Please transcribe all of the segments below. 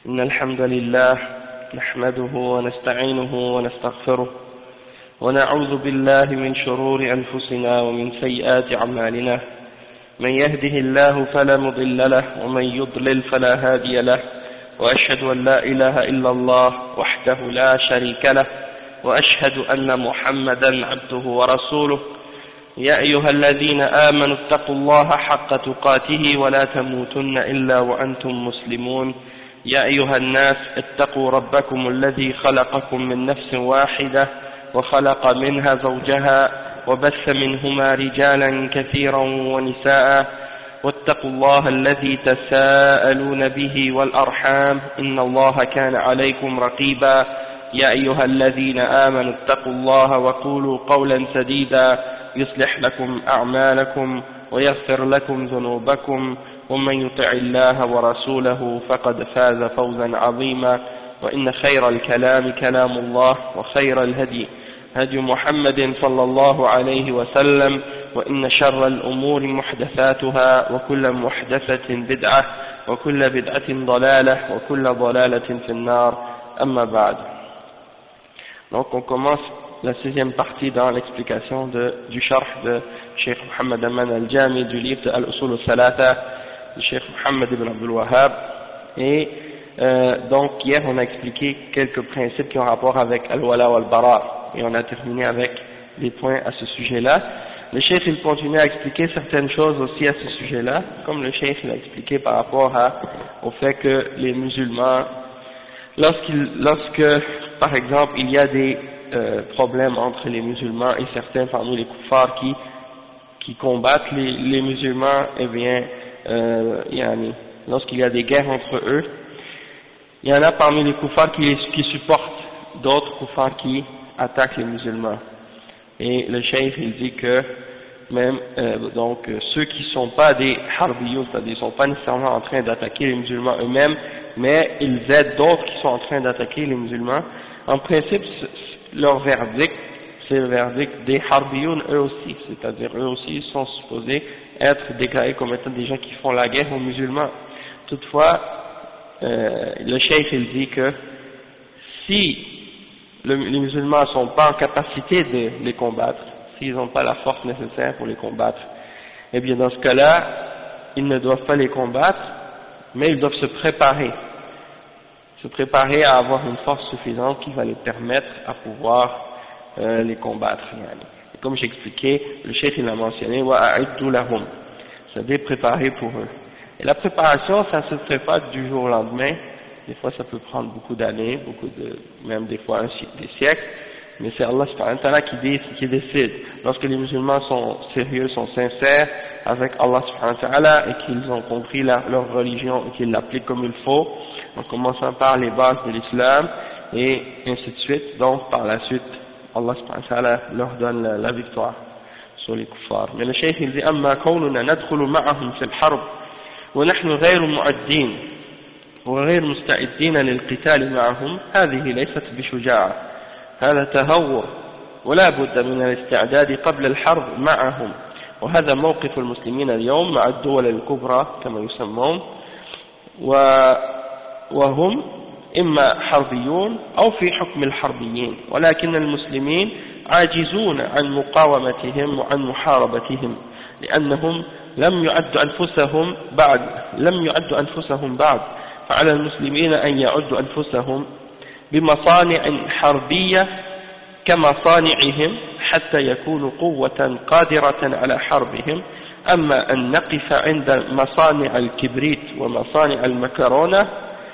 إن الحمد لله نحمده ونستعينه ونستغفره ونعوذ بالله من شرور أنفسنا ومن سيئات أعمالنا من يهده الله فلا مضل له ومن يضلل فلا هادي له وأشهد أن لا إله إلا الله وحده لا شريك له وأشهد أن محمدا عبده ورسوله يا أيها الذين آمنوا اتقوا الله حق تقاته ولا تموتن إلا وأنتم مسلمون يا أيها الناس اتقوا ربكم الذي خلقكم من نفس واحدة وخلق منها زوجها وبث منهما رجالا كثيرا ونساء واتقوا الله الذي تساءلون به والأرحام إن الله كان عليكم رقيبا يا أيها الذين آمنوا اتقوا الله وقولوا قولا سديدا يصلح لكم أعمالكم ويغفر لكم ذنوبكم ومن يطع الله ورسوله فقد فاز فوزا عظيما وإن خير الكلام كلام الله وخير الهدي هدي محمد صلى الله عليه وسلم وإن شر الأمور محدثاتها وكل محدثة بدعة وكل بدعة ضلالة وكل ضلالة في النار أما بعد. Donc on commence la 6e partie dans l'explication du sharh de Cheikh Mohammed Aman al-Jami du livre de Al-Usul al-Salata du Cheikh Mohammed ibn Abdul Wahhab. Et donc hier on a expliqué quelques principes qui ont rapport avec Al-Wala wal-Bara et on a terminé avec les points à ce sujet-là. Le Cheikh il continue à expliquer certaines choses aussi à ce sujet-là, comme le Cheikh il a expliqué par rapport au fait que les musulmans, lorsque par exemple il y a des problèmes entre les musulmans et certains parmi les kuffars qui combattent les musulmans, eh bien lorsqu'il y a des guerres entre eux, il y en a parmi les kuffars qui supportent d'autres kuffars qui attaquent les musulmans. Et le cheikh il dit que même donc ceux qui ne sont pas des harbiyoun, c'est-à-dire ils ne sont pas nécessairement en train d'attaquer les musulmans eux-mêmes, mais ils aident d'autres qui sont en train d'attaquer les musulmans. En principe, leur verdict, c'est le verdict des harbiyoun eux aussi, c'est-à-dire eux aussi ils sont supposés être déclarés comme étant des gens qui font la guerre aux musulmans. Toutefois, le cheikh il dit que si les musulmans ne sont pas en capacité de les combattre, s'ils n'ont pas la force nécessaire pour les combattre, eh bien dans ce cas-là, ils ne doivent pas les combattre, mais ils doivent se préparer à avoir une force suffisante qui va les permettre à pouvoir les combattre. Et comme j'expliquais, le cheikh il a mentionné wa'a'iddu lahum, c'est-à-dire préparer pour eux. Et la préparation, ça ne se fait pas du jour au lendemain. Des fois, ça peut prendre beaucoup d'années, même des fois des siècles. Mais c'est Allah subhanahu wa ta'ala qui décide. Lorsque les musulmans sont sérieux, sont sincères avec Allah subhanahu wa ta'ala et qu'ils ont compris leur religion et qu'ils l'appliquent comme il faut, en commençant par les bases de l'islam et ainsi de suite. Donc, par la suite, Allah subhanahu wa ta'ala leur donne la victoire sur les kuffars. Mais le cheikh il dit أما كوننا ندخل معهم في الحرب ونحن غير معدين وغير مستعدين للقتال معهم هذه ليست بشجاعة، هذا تهور ولا بد من الاستعداد قبل الحرب معهم، وهذا موقف المسلمين اليوم مع الدول الكبرى كما يسمون، وهم إما حربيون أو في حكم الحربيين، ولكن المسلمين عاجزون عن مقاومتهم وعن محاربتهم لأنهم لم يعدوا أنفسهم بعد، فعلى المسلمين أن يعدوا أنفسهم بمصانع حربية كمصانعهم حتى يكونوا قوة قادرة على حربهم. أما أن نقف عند مصانع الكبريت ومصانع المكرونة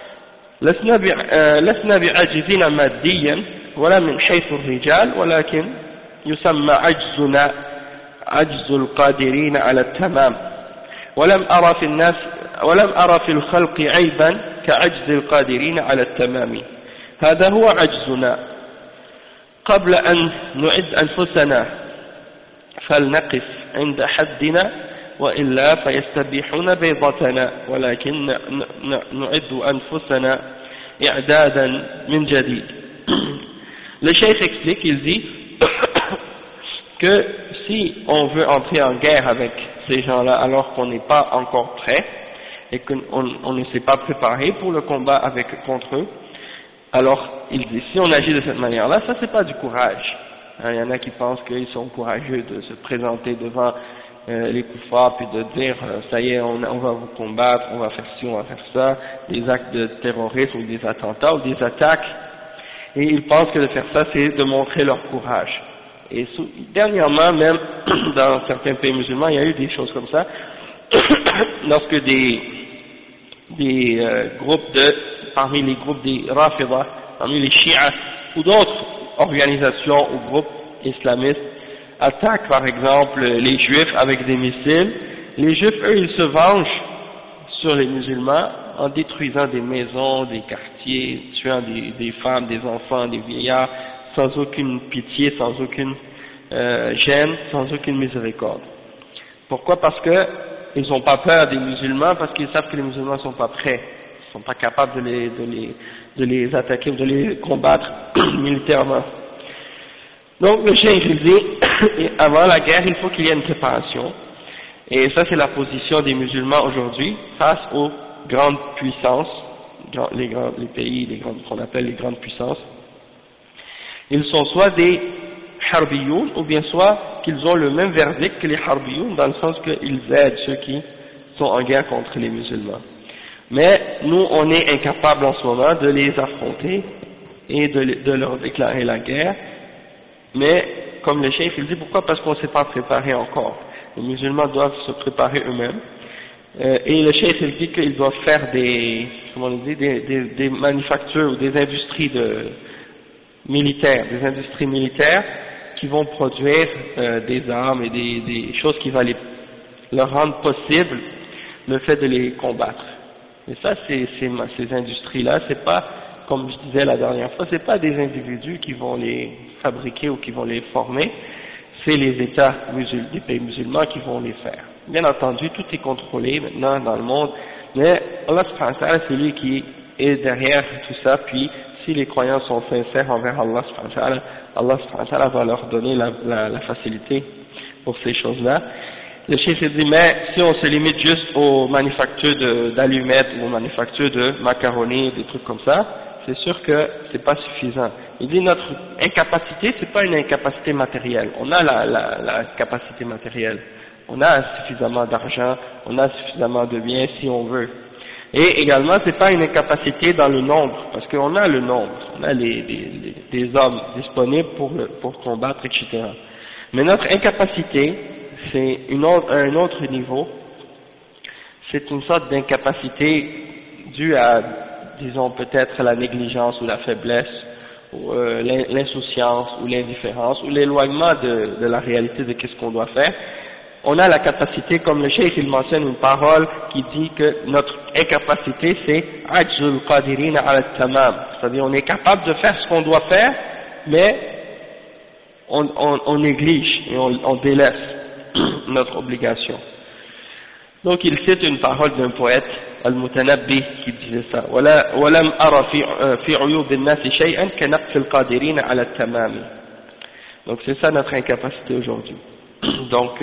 لسنا بعاجزين ماديا ولا من حيث الرجال، ولكن يسمى عجزنا عجز القادرين على التمام، ولم أرى في الخلق عيبا كعجز القادرين على التمام، هذا هو عجزنا. قبل أن نعد أنفسنا فلنقف عند حدنا وإلا فيستبيحون بيضتنا، ولكن نعد أنفسنا إعدادا من جديد. Le cheikh explique, il dit que si on veut entrer en guerre avec ces gens-là alors qu'on n'est pas encore prêt, et qu'on ne s'est pas préparé pour le combat contre eux, alors il dit, si on agit de cette manière-là, ça c'est pas du courage. Il y en a qui pensent qu'ils sont courageux de se présenter devant les kuffars puis de dire ça y est, on va vous combattre, on va faire ci, on va faire ça, des actes de terrorisme ou des attentats ou des attaques, et ils pensent que de faire ça c'est de montrer leur courage. Et dernièrement même dans certains pays musulmans il y a eu des choses comme ça lorsque des groupes parmi les groupes des Rafida, parmi les Shia ou d'autres organisations ou groupes islamistes attaquent par exemple les Juifs avec des missiles. Les Juifs, eux, ils se vengent sur les musulmans en détruisant des maisons, des quartiers, tuant des femmes, des enfants, des vieillards, sans aucune pitié, sans aucune gêne, sans aucune miséricorde. Pourquoi? Parce que ils n'ont pas peur des musulmans, parce qu'ils savent que les musulmans ne sont pas prêts, ils ne sont pas capables de les attaquer, de les combattre militairement. Donc le cheikh il dit, avant la guerre, il faut qu'il y ait une préparation, et ça c'est la position des musulmans aujourd'hui face aux grandes puissances, les pays, qu'on appelle les grandes puissances. Ils sont soit des harbiyoun, ou bien soit qu'ils ont le même verdict que les harbiyoun, dans le sens qu'ils aident ceux qui sont en guerre contre les musulmans. Mais nous, on est incapables en ce moment de les affronter et de leur déclarer la guerre. Mais, comme le cheikh il dit, pourquoi? Parce qu'on ne s'est pas préparé encore. Les musulmans doivent se préparer eux-mêmes. Et le cheikh il dit qu'ils doivent faire des manufactures ou des industries militaires qui vont produire des armes et des choses qui vont leur rendre possible le fait de les combattre. Et ça, ces industries-là, c'est pas, comme je disais la dernière fois, c'est pas des individus qui vont les fabriquer ou qui vont les former, c'est les États des pays musulmans qui vont les faire. Bien entendu, tout est contrôlé maintenant dans le monde, mais Allah subhanahu wa ta'ala, c'est lui qui est derrière tout ça, puis si les croyants sont sincères envers Allah subhanahu wa ta'ala, Allah subhanahu wa ta'ala va leur donner la facilité pour ces choses-là. Le cheikh dit, mais si on se limite juste aux manufactures d'allumettes ou aux manufactures de macaroni, des trucs comme ça, c'est sûr que c'est pas suffisant. Il dit notre incapacité, c'est pas une incapacité matérielle. On a la capacité matérielle. On a suffisamment d'argent, on a suffisamment de biens si on veut. Et également, c'est pas une incapacité dans le nombre, parce qu'on a le nombre, on a des hommes disponibles pour combattre, etc. Mais notre incapacité, c'est un autre niveau, c'est une sorte d'incapacité due à, disons peut-être la négligence ou la faiblesse, ou l'insouciance ou l'indifférence, ou l'éloignement de la réalité de qu'est-ce qu'on doit faire. On a la capacité, comme le cheikh il mentionne une parole qui dit que notre incapacité c'est ajzul qadirina ala tamam, c'est-à-dire on est capable de faire ce qu'on doit faire, mais on néglige et on délaisse notre obligation. Donc il cite une parole d'un poète, Al-Mutanabbi, qui disait ça. وَلَمْ أَرَ فِي عُيُوبِ النَّاسِ شَيْئًا كَنَقْصِ الْقَادِرِينَ عَلَى التَّمَامِ. Donc c'est ça notre incapacité aujourd'hui. Donc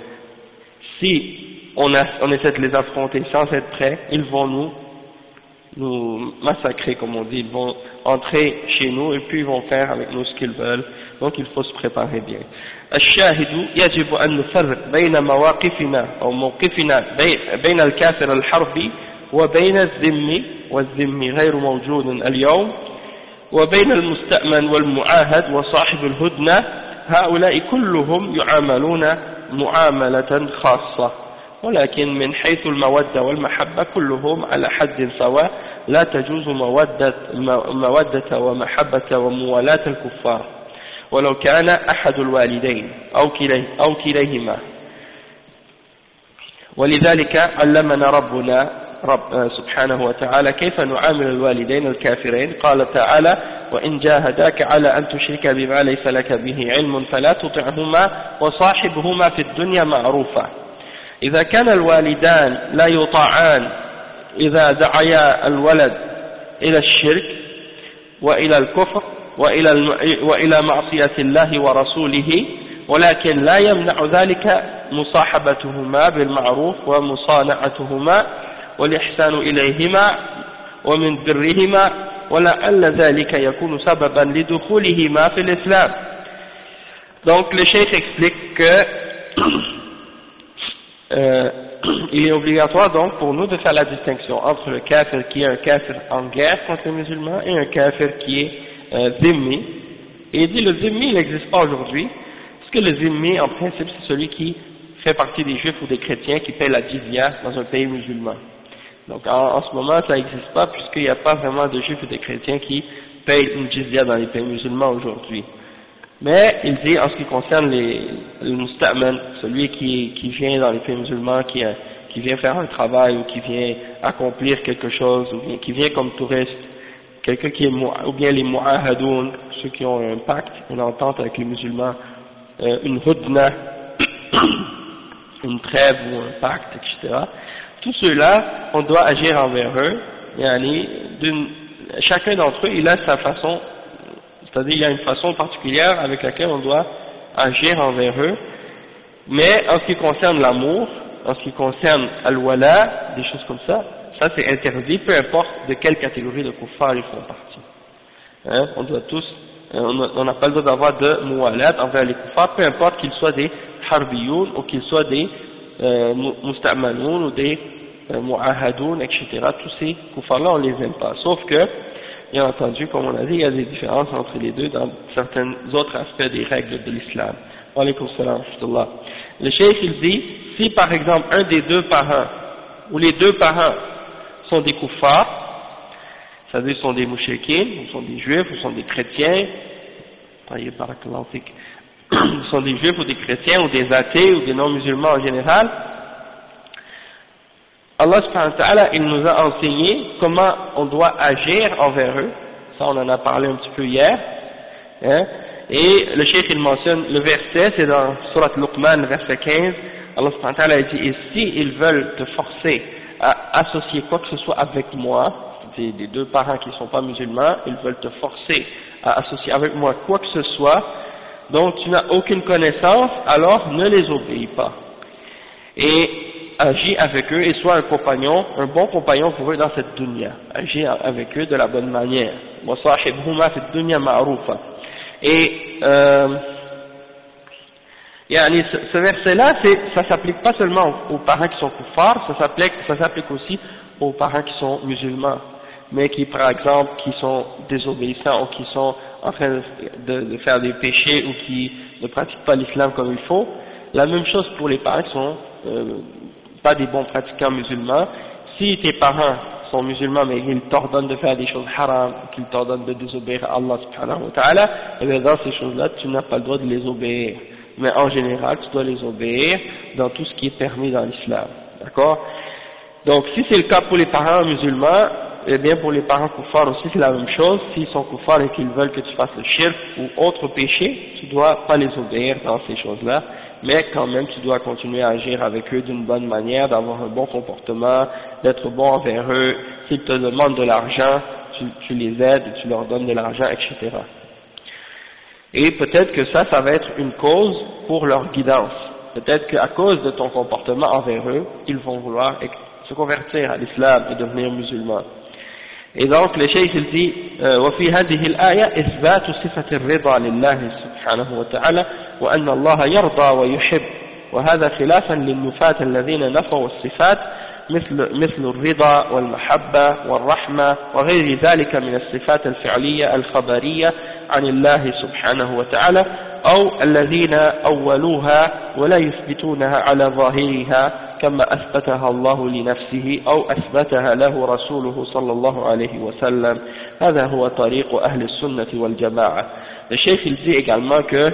si on essaie de les affronter sans être prêts, ils vont nous massacrer, comme on dit, ils vont entrer chez nous et puis ils vont faire avec nous ce qu'ils veulent. Donc il faut se préparer bien. الشاهد يجب أن نفرق بين مواقفنا أو موقفنا بين الكافر الحربي وبين الذمي، والذمي غير موجود اليوم، وبين المستأمن والمعاهد وصاحب الهدنة. هؤلاء كلهم يعاملون معاملة خاصة، ولكن من حيث المودة والمحبة كلهم على حد سواء، لا تجوز مودة ومحبة وموالاة الكفار ولو كان أحد الوالدين أو كليهما. ولذلك علمنا ربنا سبحانه وتعالى كيف نعامل الوالدين الكافرين. قال تعالى: وإن جاهداك على أن تشرك بما ليس لك به علم فلا تطعهما وصاحبهما في الدنيا معروفا. إذا كان الوالدان لا يطاعان إذا دعيا الولد إلى الشرك وإلى الكفر وإلى معصية الله ورسوله، ولكن لا يمنع ذلك مصاحبتهما بالمعروف ومصانعتهما والإحسان إليهما ومن برهما ولعل ذلك يكون سببا لدخولهما في الإسلام. Donc le cheikh explique que il est obligatoire donc pour nous de faire la distinction entre le kafir qui est un kafir en guerre contre les musulmans et un kafir qui est zimmi. Et il dit le zimmi il n'existe pas aujourd'hui, parce que le zimmi en principe c'est celui qui fait partie des juifs ou des chrétiens qui payent la jizya dans un pays musulman. Donc en ce moment ça n'existe pas puisqu'il n'y a pas vraiment de juifs ou de chrétiens qui payent une jizya dans les pays musulmans aujourd'hui. Mais il dit en ce qui concerne le musta'man, celui qui vient dans les pays musulmans, qui vient faire un travail ou qui vient accomplir quelque chose, ou bien qui vient comme touriste, quelqu'un qui est, ou bien les mu'ahadoun, ceux qui ont un pacte, une entente avec les musulmans, une hudna, une trêve ou un pacte, etc. Tous ceux-là, on doit agir envers eux, chacun d'entre eux, il a sa façon, c'est-à-dire il y a une façon particulière avec laquelle on doit agir envers eux, mais en ce qui concerne l'amour, en ce qui concerne al-wala, des choses comme ça, ça c'est interdit, peu importe de quelle catégorie de kuffar ils font partie. Hein, on doit tous, on n'a pas le droit d'avoir de muwalat envers les kuffars, peu importe qu'ils soient des harbiyoun ou qu'ils soient des musta'manoun ou des mu'ahadoun, etc. Tous ces kuffars-là on les aime pas, sauf que bien entendu, comme on a dit, il y a des différences entre les deux dans certains autres aspects des règles de l'islam. Wa alaykum salam wa rahmatullah. Le cheikh il dit, si par exemple un des deux parents, ou les deux parents sont des kuffars, c'est-à-dire sont des mouchriquins, ou sont des juifs, ou sont des chrétiens, sont des juifs ou des chrétiens, ou des athées, ou des non-musulmans en général, Allah subhanahu wa ta'ala, il nous a enseigné comment on doit agir envers eux. Ça, on en a parlé un petit peu hier. Hein? Et le cheikh, il mentionne le verset, c'est dans Surat Luqman, verset 15. Allah subhanahu wa ta'ala dit, et si ils veulent te forcer à associer quoi que ce soit avec moi, des deux parents qui ne sont pas musulmans, ils veulent te forcer à associer avec moi quoi que ce soit, dont tu n'as aucune connaissance, alors ne les obéis pas. Et agis avec eux et sois un compagnon, un bon compagnon pour eux dans cette dunya. Agis avec eux de la bonne manière. وَصَاحِبْهُمَا فِي الدُّنْيَا مَعْرُوفًا. Et ce verset-là, ça s'applique pas seulement aux parents qui sont kuffars, ça s'applique aussi aux parents qui sont musulmans, mais qui, par exemple, qui sont désobéissants ou qui sont en train de faire des péchés ou qui ne pratiquent pas l'islam comme il faut. La même chose pour les parents qui sont pas des bons pratiquants musulmans. Si tes parents sont musulmans mais ils t'ordonnent de faire des choses haram, qu'ils t'ordonnent de désobéir à Allah subhanahu wa ta'ala, et bien dans ces choses-là tu n'as pas le droit de les obéir. Mais en général tu dois les obéir dans tout ce qui est permis dans l'islam. D'accord? Donc si c'est le cas pour les parents musulmans, eh bien pour les parents kuffars aussi c'est la même chose. S'ils sont kuffars et qu'ils veulent que tu fasses le shirk ou autre péché, tu dois pas les obéir dans ces choses-là. Mais quand même tu dois continuer à agir avec eux d'une bonne manière, d'avoir un bon comportement, d'être bon envers eux. S'ils te demandent de l'argent, tu les aides, tu leur donnes de l'argent, etc. Et peut-être que ça va être une cause pour leur guidance. Peut-être qu'à cause de ton comportement envers eux, ils vont vouloir se convertir à l'islam et devenir musulmans. Et donc le cheikh il dit وفي هذه الآية إثبات صفة الرضا لله سبحانه وتعالى وأن الله يرضى ويحب وهذا خلافا للنفاة الذين نفوا الصفات مثل الرضا والمحبة والرحمة وغير ذلك من الصفات الفعلية الخبرية عن الله سبحانه وتعالى أو الذين أولوها ولا يثبتونها على ظاهرها كما أثبتها الله لنفسه أو أثبتها له رسوله صلى الله عليه وسلم هذا هو طريق أهل السنة والجماعة. Le cheikh il dit également que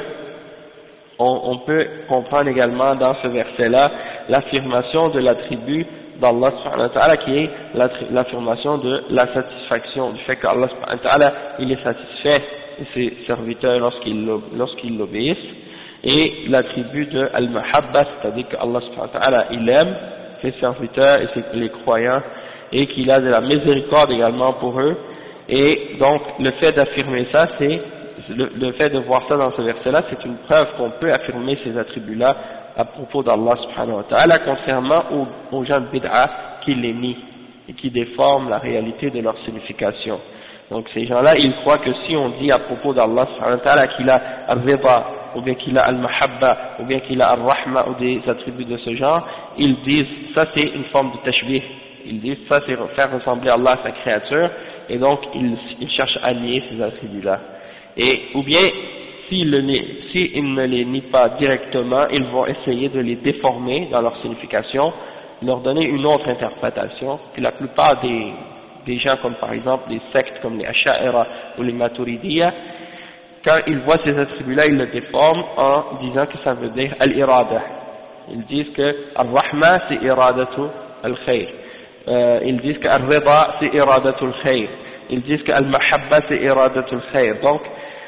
on peut comprendre également dans ce verset-là l'affirmation de l'attribut d'Allah subhanahu wa ta'ala qui est l'affirmation de la satisfaction, du fait qu'Allah subhanahu wa ta'ala il est satisfait de ses serviteurs lorsqu'ils l'obéissent, et l'attribut de al-mahabba, c'est-à-dire qu'Allah subhanahu wa ta'ala il aime ses serviteurs et les croyants et qu'il a de la miséricorde également pour eux. Et donc le fait d'affirmer ça, c'est le fait de voir ça dans ce verset-là, c'est une preuve qu'on peut affirmer ces attributs-là à propos d'Allah subhanahu wa ta'ala, contrairement aux gens de bid'a qui les nient. et qui déforment la réalité de leur signification. Donc ces gens-là, ils croient que si on dit à propos d'Allah subhanahu wa ta'ala qu'il a al-rida, ou bien qu'il a al-mahabba, ou bien qu'il a al-rahma, ou des attributs de ce genre, ils disent, ça c'est une forme de tashbih, ils disent, ça c'est faire ressembler Allah à sa créature, et donc ils cherchent à nier ces attributs-là. Et, ou bien, s'ils ne les nient pas directement, ils vont essayer de les déformer dans leur signification, leur donner une autre interprétation, que la plupart des gens, comme par exemple les sectes comme les Asha'ira ou les Maturidiyya, quand ils voient ces attributs-là, ils le déforment en disant que ça veut dire al-irada. Ils disent que al-rahma c'est iradatu al-khayr. Ils disent que al-rida c'est iradatu al-khayr. Ils disent que al-mahabba c'est iradatu al-khayr. Donc,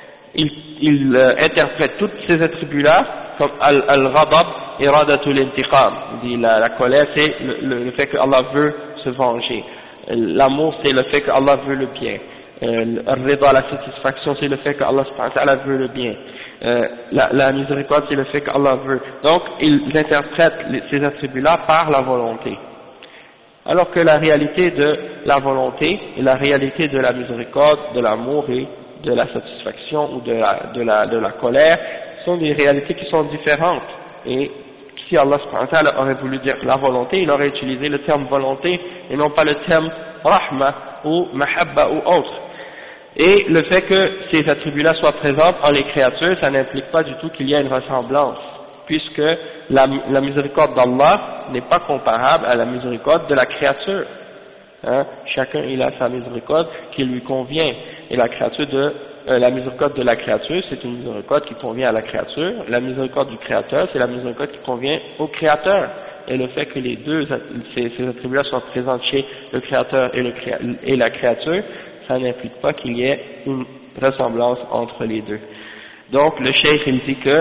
ils interprètent tous ces attributs-là comme al-ghadab iradatu al-intiqam. Il dit la colère c'est le fait que Allah veut se venger. L'amour c'est le fait que Allah veut le bien. Al-rida, la satisfaction, c'est le fait que Allah subhanahu wa ta'ala veut le bien. La miséricorde, c'est le fait que Allah veut. Donc, ils interprètent ces attributs-là par la volonté. Alors que la réalité de la volonté et la réalité de la miséricorde, de l'amour et de la satisfaction ou de la colère sont des réalités qui sont différentes. Et si Allah subhanahu wa ta'ala aurait voulu dire la volonté, il aurait utilisé le terme volonté et non pas le terme rahma ou mahabba ou autre. Et le fait que ces attributs-là soient présents en les créatures, ça n'implique pas du tout qu'il y a une ressemblance, puisque la miséricorde d'Allah n'est pas comparable à la miséricorde de la créature. Chacun il a sa miséricorde qui lui convient, et la miséricorde de la créature, c'est une miséricorde qui convient à la créature. La miséricorde du créateur, c'est la miséricorde qui convient au créateur. Et le fait que ces attributs-là soient présents chez le créateur et la créature, ça n'implique pas qu'il y ait une ressemblance entre les deux. Donc le cheikh il dit que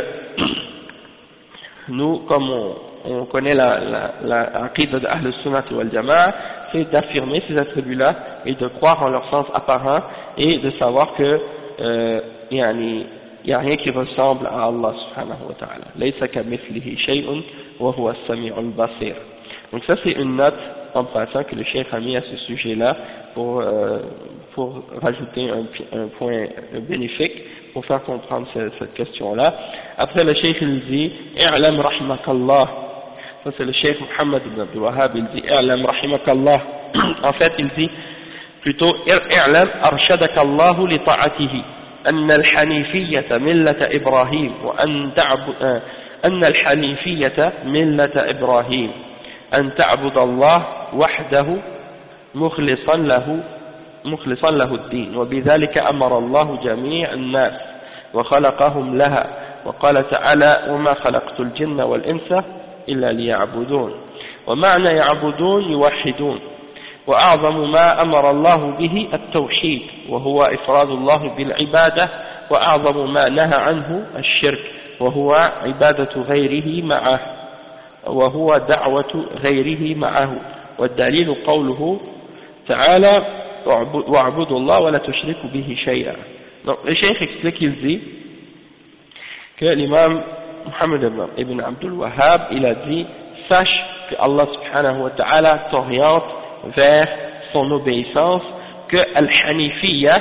nous, comme on connaît la aqida de Ahl Sunnah wal Jama'a, c'est d'affirmer ces attributs-là et de croire en leur sens apparent et de savoir que il y a rien qui ressemble à Allah subhanahu wa ta'ala. Laysa kamithlihi shay'un wa huwa as-sami'ul basir. Donc ça c'est une note en passant que le cheikh a mis à ce sujet-là pour rajouter un point bénéfique pour faire comprendre cette question-là. Après le cheikh il dit i'lam rahimakallah. Ça c'est le cheikh Muhammad ibn Abdul Wahhab, il dit i'lam rahimakallah. En fait il dit plutôt i'lam arshadakallahu li ta'atihi أن الحنيفية ملة إبراهيم أن الحنيفية ملة إبراهيم أن تعبد الله وحده مخلصا له الدين وبذلك أمر الله جميع الناس وخلقهم لها وقال تعالى وما خلقت الجن والإنس إلا ليعبدون ومعنى يعبدون يوحدون وأعظم ما أمر الله به التوحيد وهو إفراد الله بالعبادة وأعظم ما نهى عنه الشرك وهو عبادة غيره معه وهو دعوة غيره معه والدليل قوله تعالى واعبدوا الله ولا تشركوا به شيئا. Donc le cheikh explique, il dit que l'imam Muhammad ibn Abdul Wahhab il a dit sache que Allah subhanahu wa ta'ala t'oriente vers son obéissance, que Al-Hanifiyya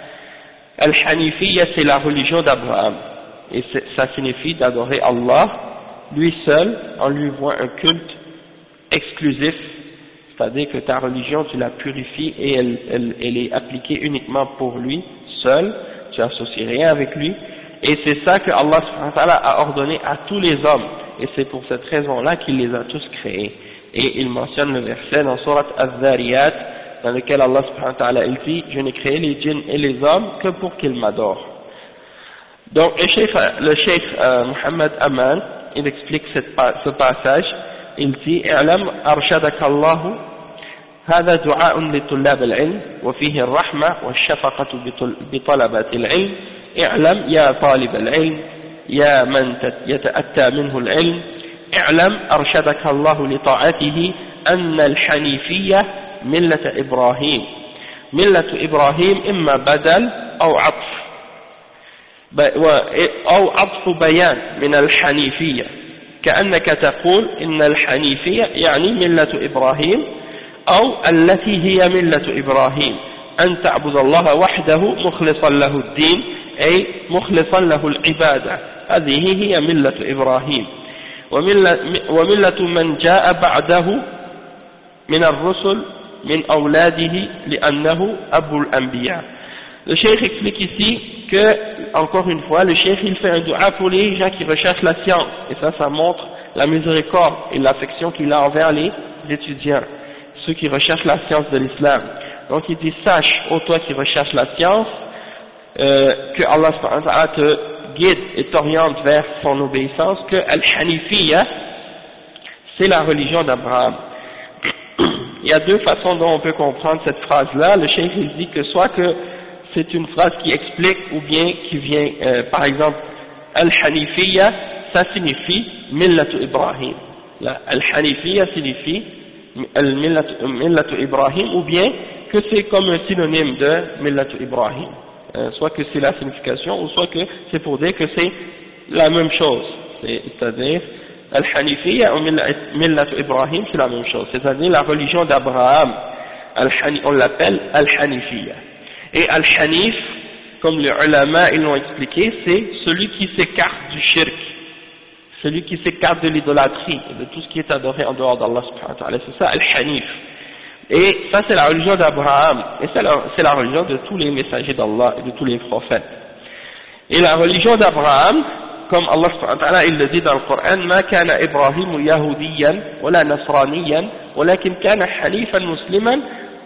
c'est la religion d'Abraham, et ça signifie d'adorer Allah, lui seul, en lui vouant un culte exclusif, c'est-à-dire que ta religion tu la purifies et elle est appliquée uniquement pour lui seul, tu n'associes rien avec lui, et c'est ça que Allah subhanahu wa ta'ala a ordonné à tous les hommes, et c'est pour cette raison-là qu'il les a tous créés. Et il mentionne le verset dans Surat Az-Zariyat, dans lequel Allah subhanahu wa ta'ala il dit je n'ai créé les djinns et les hommes que pour qu'ils m'adorent. Donc le cheikh Muhammad Aman il explique ce passage, il dit i'lam arshadaka Allah هذا دعاء لطلاب العلم وفيه الرحمة والشفقة بطلبة العلم اعلم يا طالب العلم يا من يتأتى منه العلم اعلم أرشدك الله لطاعته أن الحنيفية ملة إبراهيم إما بدل أو عطف بيان من الحنيفية كأنك تقول إن الحنيفية يعني ملة إبراهيم أو التي هي ملة إبراهيم أن تعبد الله وحده مخلصا له الدين أي مخلصا له العبادة هذه هي ملة إبراهيم وملة من جاء بعده من الرسل من أولاده لأنه أبو الأنبياء. Le cheikh explique ici que, encore une fois, le cheikh il fait un dua pour les gens qui recherchent la science, et ça montre la miséricorde et l'affection qu'il a envers les étudiants, ceux qui recherchent la science de l'islam. Donc il dit, sache, ô toi qui recherches la science, que Allah subhanahu wa ta'ala te guide et t'oriente vers son obéissance, que Al-Hanifiyya, c'est la religion d'Abraham. Il y a deux façons dont on peut comprendre cette phrase-là. Le cheikh il dit que soit que c'est une phrase qui explique ou bien qui vient, par exemple, Al-Hanifiyya, ça signifie Millatu Ibrahim. Al-Hanifiyya signifie Millatu Ibrahim, ou bien que c'est comme un synonyme de Millatu Ibrahim. Soit que c'est la signification, ou soit que c'est pour dire que c'est la même chose. C'est-à-dire, Al-Hanifiyya ou Millatu Ibrahim, c'est la même chose. C'est-à-dire la religion d'Abraham. On l'appelle Al-Hanifiyya. Et Al-Hanif, comme les ulama ils l'ont expliqué, c'est celui qui s'écarte du shirk, celui qui s'écarte de l'idolâtrie et de tout ce qui est adoré en dehors d'Allah subhanahu wa ta'ala. C'est ça Al-Hanif. Et ça c'est la religion d'Abraham, et c'est la religion de tous les messagers d'Allah et de tous les prophètes. Et la religion d'Abraham, comme Allah subhanahu wa ta'ala il le dit dans le Coran, ma kana Ibrahim yahudiyan wala nasraniyan walakin kana hanifan musliman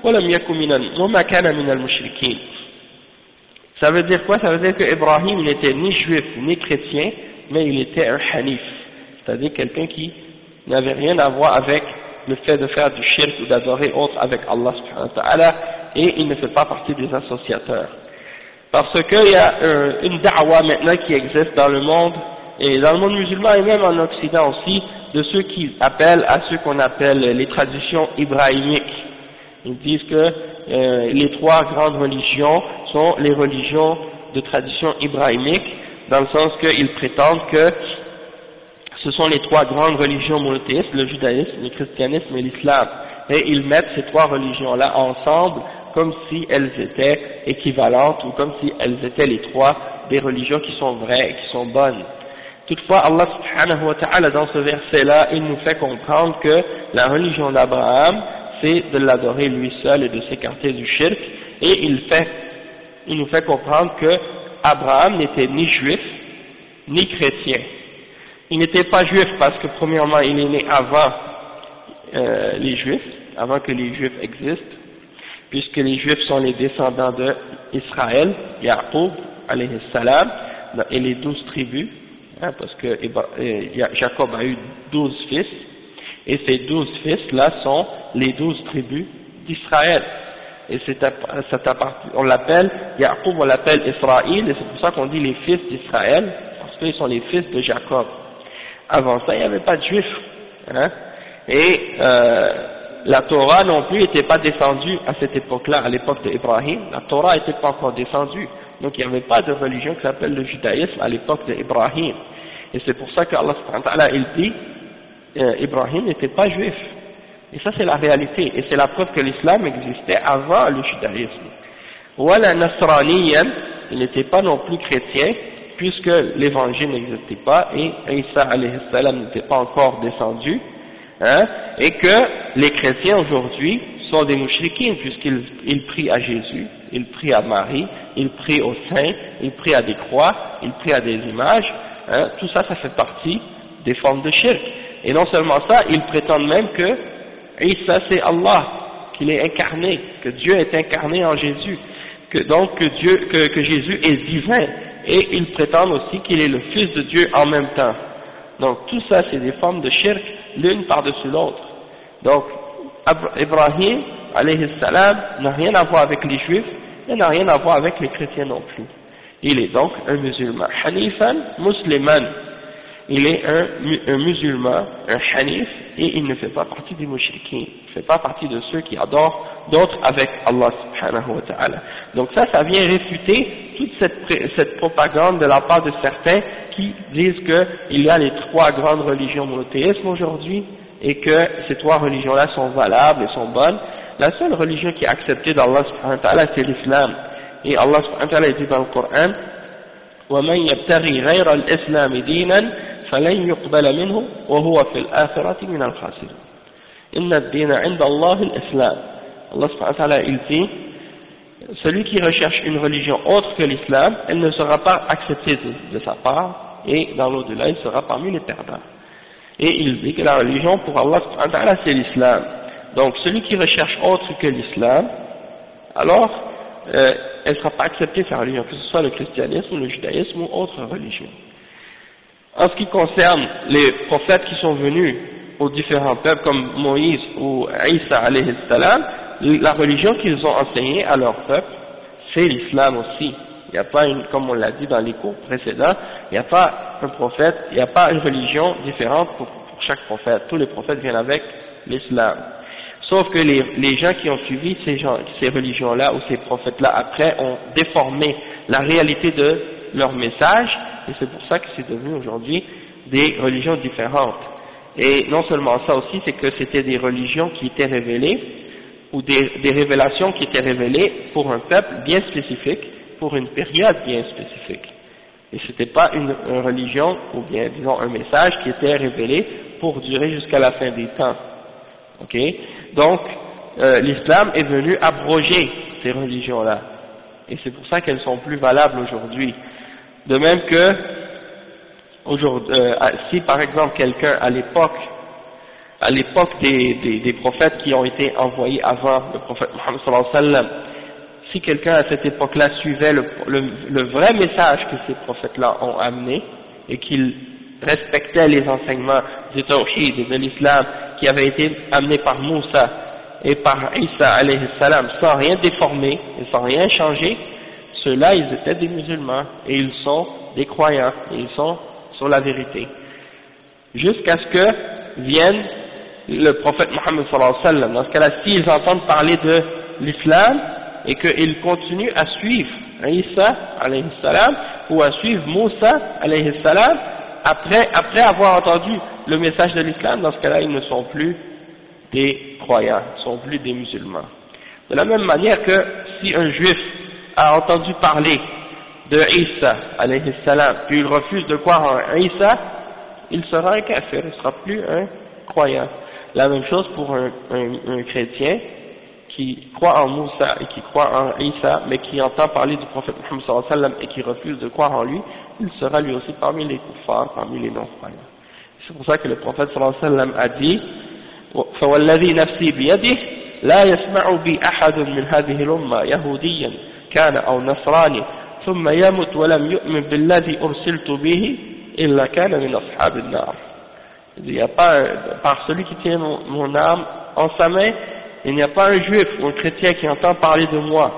ça veut dire quoi? Ça veut dire que Ibrahim n'était ni juif ni chrétien, mais il était un hanif, c'est-à-dire quelqu'un qui n'avait rien à voir avec le fait de faire du shirk ou d'adorer autre avec Allah subhanahu wa ta'ala, et il ne fait pas partie des associateurs. Parce qu'il y a une da'wa maintenant qui existe dans le monde, et dans le monde musulman et même en Occident aussi, de ceux qui appellent à ceux qu'on appelle les traditions ibrahimiques. Ils disent que les trois grandes religions sont les religions de tradition ibrahimique, dans le sens qu'ils prétendent que ce sont les trois grandes religions monothéistes, le judaïsme, le christianisme et l'islam. Et ils mettent ces trois religions-là ensemble comme si elles étaient équivalentes ou comme si elles étaient les trois des religions qui sont vraies et qui sont bonnes. Toutefois, Allah subhanahu wa ta'ala dans ce verset-là, il nous fait comprendre que la religion d'Abraham, c'est de l'adorer lui seul et de s'écarter du shirk, et il nous fait comprendre que Abraham n'était ni juif ni chrétien. Il n'était pas juif parce que premièrement il est né avant les juifs, avant que les juifs existent, puisque les juifs sont les descendants d'Israël, Yaqub alayhi salam, et les 12 tribus, parce que Jacob a eu 12 fils, et ces 12 fils-là sont les 12 tribus d'Israël. Et on l'appelle, Yaqub on l'appelle Israël, et c'est pour ça qu'on dit les fils d'Israël, parce qu'ils sont les fils de Jacob. Avant ça, il n'y avait pas de juifs. Et la Torah non plus n'était pas descendue à cette époque-là, à l'époque d'Ibrahim. La Torah n'était pas encore descendue. Donc il n'y avait pas de religion qui s'appelle le judaïsme à l'époque d'Ibrahim. Et c'est pour ça qu'Allah subhanahu wa ta'ala il dit Ibrahim n'était pas juif. Et ça c'est la réalité. Et c'est la preuve que l'islam existait avant le judaïsme. Wala nasraniyan, il n'était pas non plus chrétien, puisque l'évangile n'existait pas et Isa alayhi salam n'était pas encore descendu, et que les chrétiens aujourd'hui sont des mouchriquins, puisqu'ils prient à Jésus, ils prient à Marie, ils prient aux saints, ils prient à des croix, ils prient à des images, tout ça, ça fait partie des formes de shirk. Et non seulement ça, ils prétendent même que Isa c'est Allah, qu'il est incarné, que Dieu est incarné en Jésus, que Jésus est divin, et ils prétendent aussi qu'il est le fils de Dieu en même temps. Donc tout ça c'est des formes de shirk, l'une par-dessus l'autre. Donc Ibrahim alayhi salam n'a rien à voir avec les juifs, et n'a rien à voir avec les chrétiens non plus. Il est donc un musulman, hanifan musliman. Il est un musulman, un hanif, et il ne fait pas partie des mouchriquins, il ne fait pas partie de ceux qui adorent d'autres avec Allah subhanahu wa ta'ala. Donc ça vient réfuter toute cette propagande de la part de certains qui disent qu'il y a les trois grandes religions monothéismes aujourd'hui, et que ces trois religions-là sont valables et sont bonnes. La seule religion qui est acceptée d'Allah subhanahu wa ta'ala, c'est l'islam. Et Allah subhanahu wa ta'ala dit dans le Coran, وَمَنْ يَبْتَغِي غَيْرَ الْإِسْلَامِ دِينًا فَلَنْ يُقْبَلَ مِنْهُ وَهُوَ فِي الْآخِرَةِ مِنَ الْخَاسِرِينَ إِنَّ الدِّينَ عِنْدَ اللَّهِ الْإِسْلَامِ. Allah subhanahu wa ta'ala, il dit, celui qui recherche une religion autre que l'islam, elle ne sera pas acceptée de sa part, et dans l'au-delà, il sera parmi les perdants. Et il dit que la religion pour Allah subhanahu wa ta'ala, c'est l'islam. Donc celui qui recherche autre que l'islam, alors elle ne sera pas acceptée sa religion, que ce soit le christianisme, le judaïsme ou autre religion. En ce qui concerne les prophètes qui sont venus aux différents peuples comme Moïse ou Isa alayhi salam, la religion qu'ils ont enseignée à leur peuple, c'est l'islam aussi. Il n'y a pas une, comme on l'a dit dans les cours précédents, il n'y a pas un prophète, il n'y a pas une religion différente pour chaque prophète. Tous les prophètes viennent avec l'islam. Sauf que les gens qui ont suivi ces religions-là ou ces prophètes-là après ont déformé la réalité de leur message, et c'est pour ça que c'est devenu aujourd'hui des religions différentes. Et non seulement ça aussi, c'est que c'était des religions qui étaient révélées, ou des révélations qui étaient révélées pour un peuple bien spécifique, pour une période bien spécifique. Et c'était pas une religion, ou bien disons un message qui était révélé pour durer jusqu'à la fin des temps. Ok? Donc, l'islam est venu abroger ces religions-là. Et c'est pour ça qu'elles sont plus valables aujourd'hui. De même que, si par exemple quelqu'un à l'époque des prophètes qui ont été envoyés avant le prophète Muhammad sallallahu alayhi wa sallam, si quelqu'un à cette époque-là suivait le vrai message que ces prophètes-là ont amené, et qu'il respectait les enseignements du tawhid et de l'islam qui avaient été amenés par Moussa et par Isa alayhi salam sans rien déformer et sans rien changer, ceux-là ils étaient des musulmans et ils sont des croyants et ils sont sur la vérité. Jusqu'à ce que vienne le prophète Muhammad sallallahu alayhi wa sallam. Dans ce cas-là, s'ils entendent parler de l'islam et qu'ils continuent à suivre Isa alayhi salam ou à suivre Moussa alayhi salam, après avoir entendu le message de l'islam, dans ce cas-là, ils ne sont plus des croyants, ils ne sont plus des musulmans. De la même manière que si un juif a entendu parler de Isa alayhi salam, puis il refuse de croire en Isa, il sera un kafir, il ne sera plus un croyant. La même chose pour un chrétien qui croit en Moussa et qui croit en Isa, mais qui entend parler du prophète Muhammad sallallahu alayhi wa sallam et qui refuse de croire en lui, il sera lui aussi parmi les kuffars, parmi les non-croyants. C'est pour ça que le prophète sallallahu alayhi wa sallam a dit فَوَالَّذِي نَفْسِي بِيَدِهِ لَا يَسْمَعُ بِي أَحَدٌ مِنْ هَذِهِ الْأُمَّةِ يَهُودِيًّا كَانَ أَوْ نَصْرَانِيًّا ثُمَّ يَمُتْ وَلَمْ يُؤْمِنْ بِالَّذِي أُرْسِلْتُ بِهِ إِلَّا كَانَ مِنْ أَصْحَابِ النَّارِ. Il n'y a pas, par celui qui tient mon âme en sa main, il n'y a pas un juif ou un chrétien qui entend parler de moi,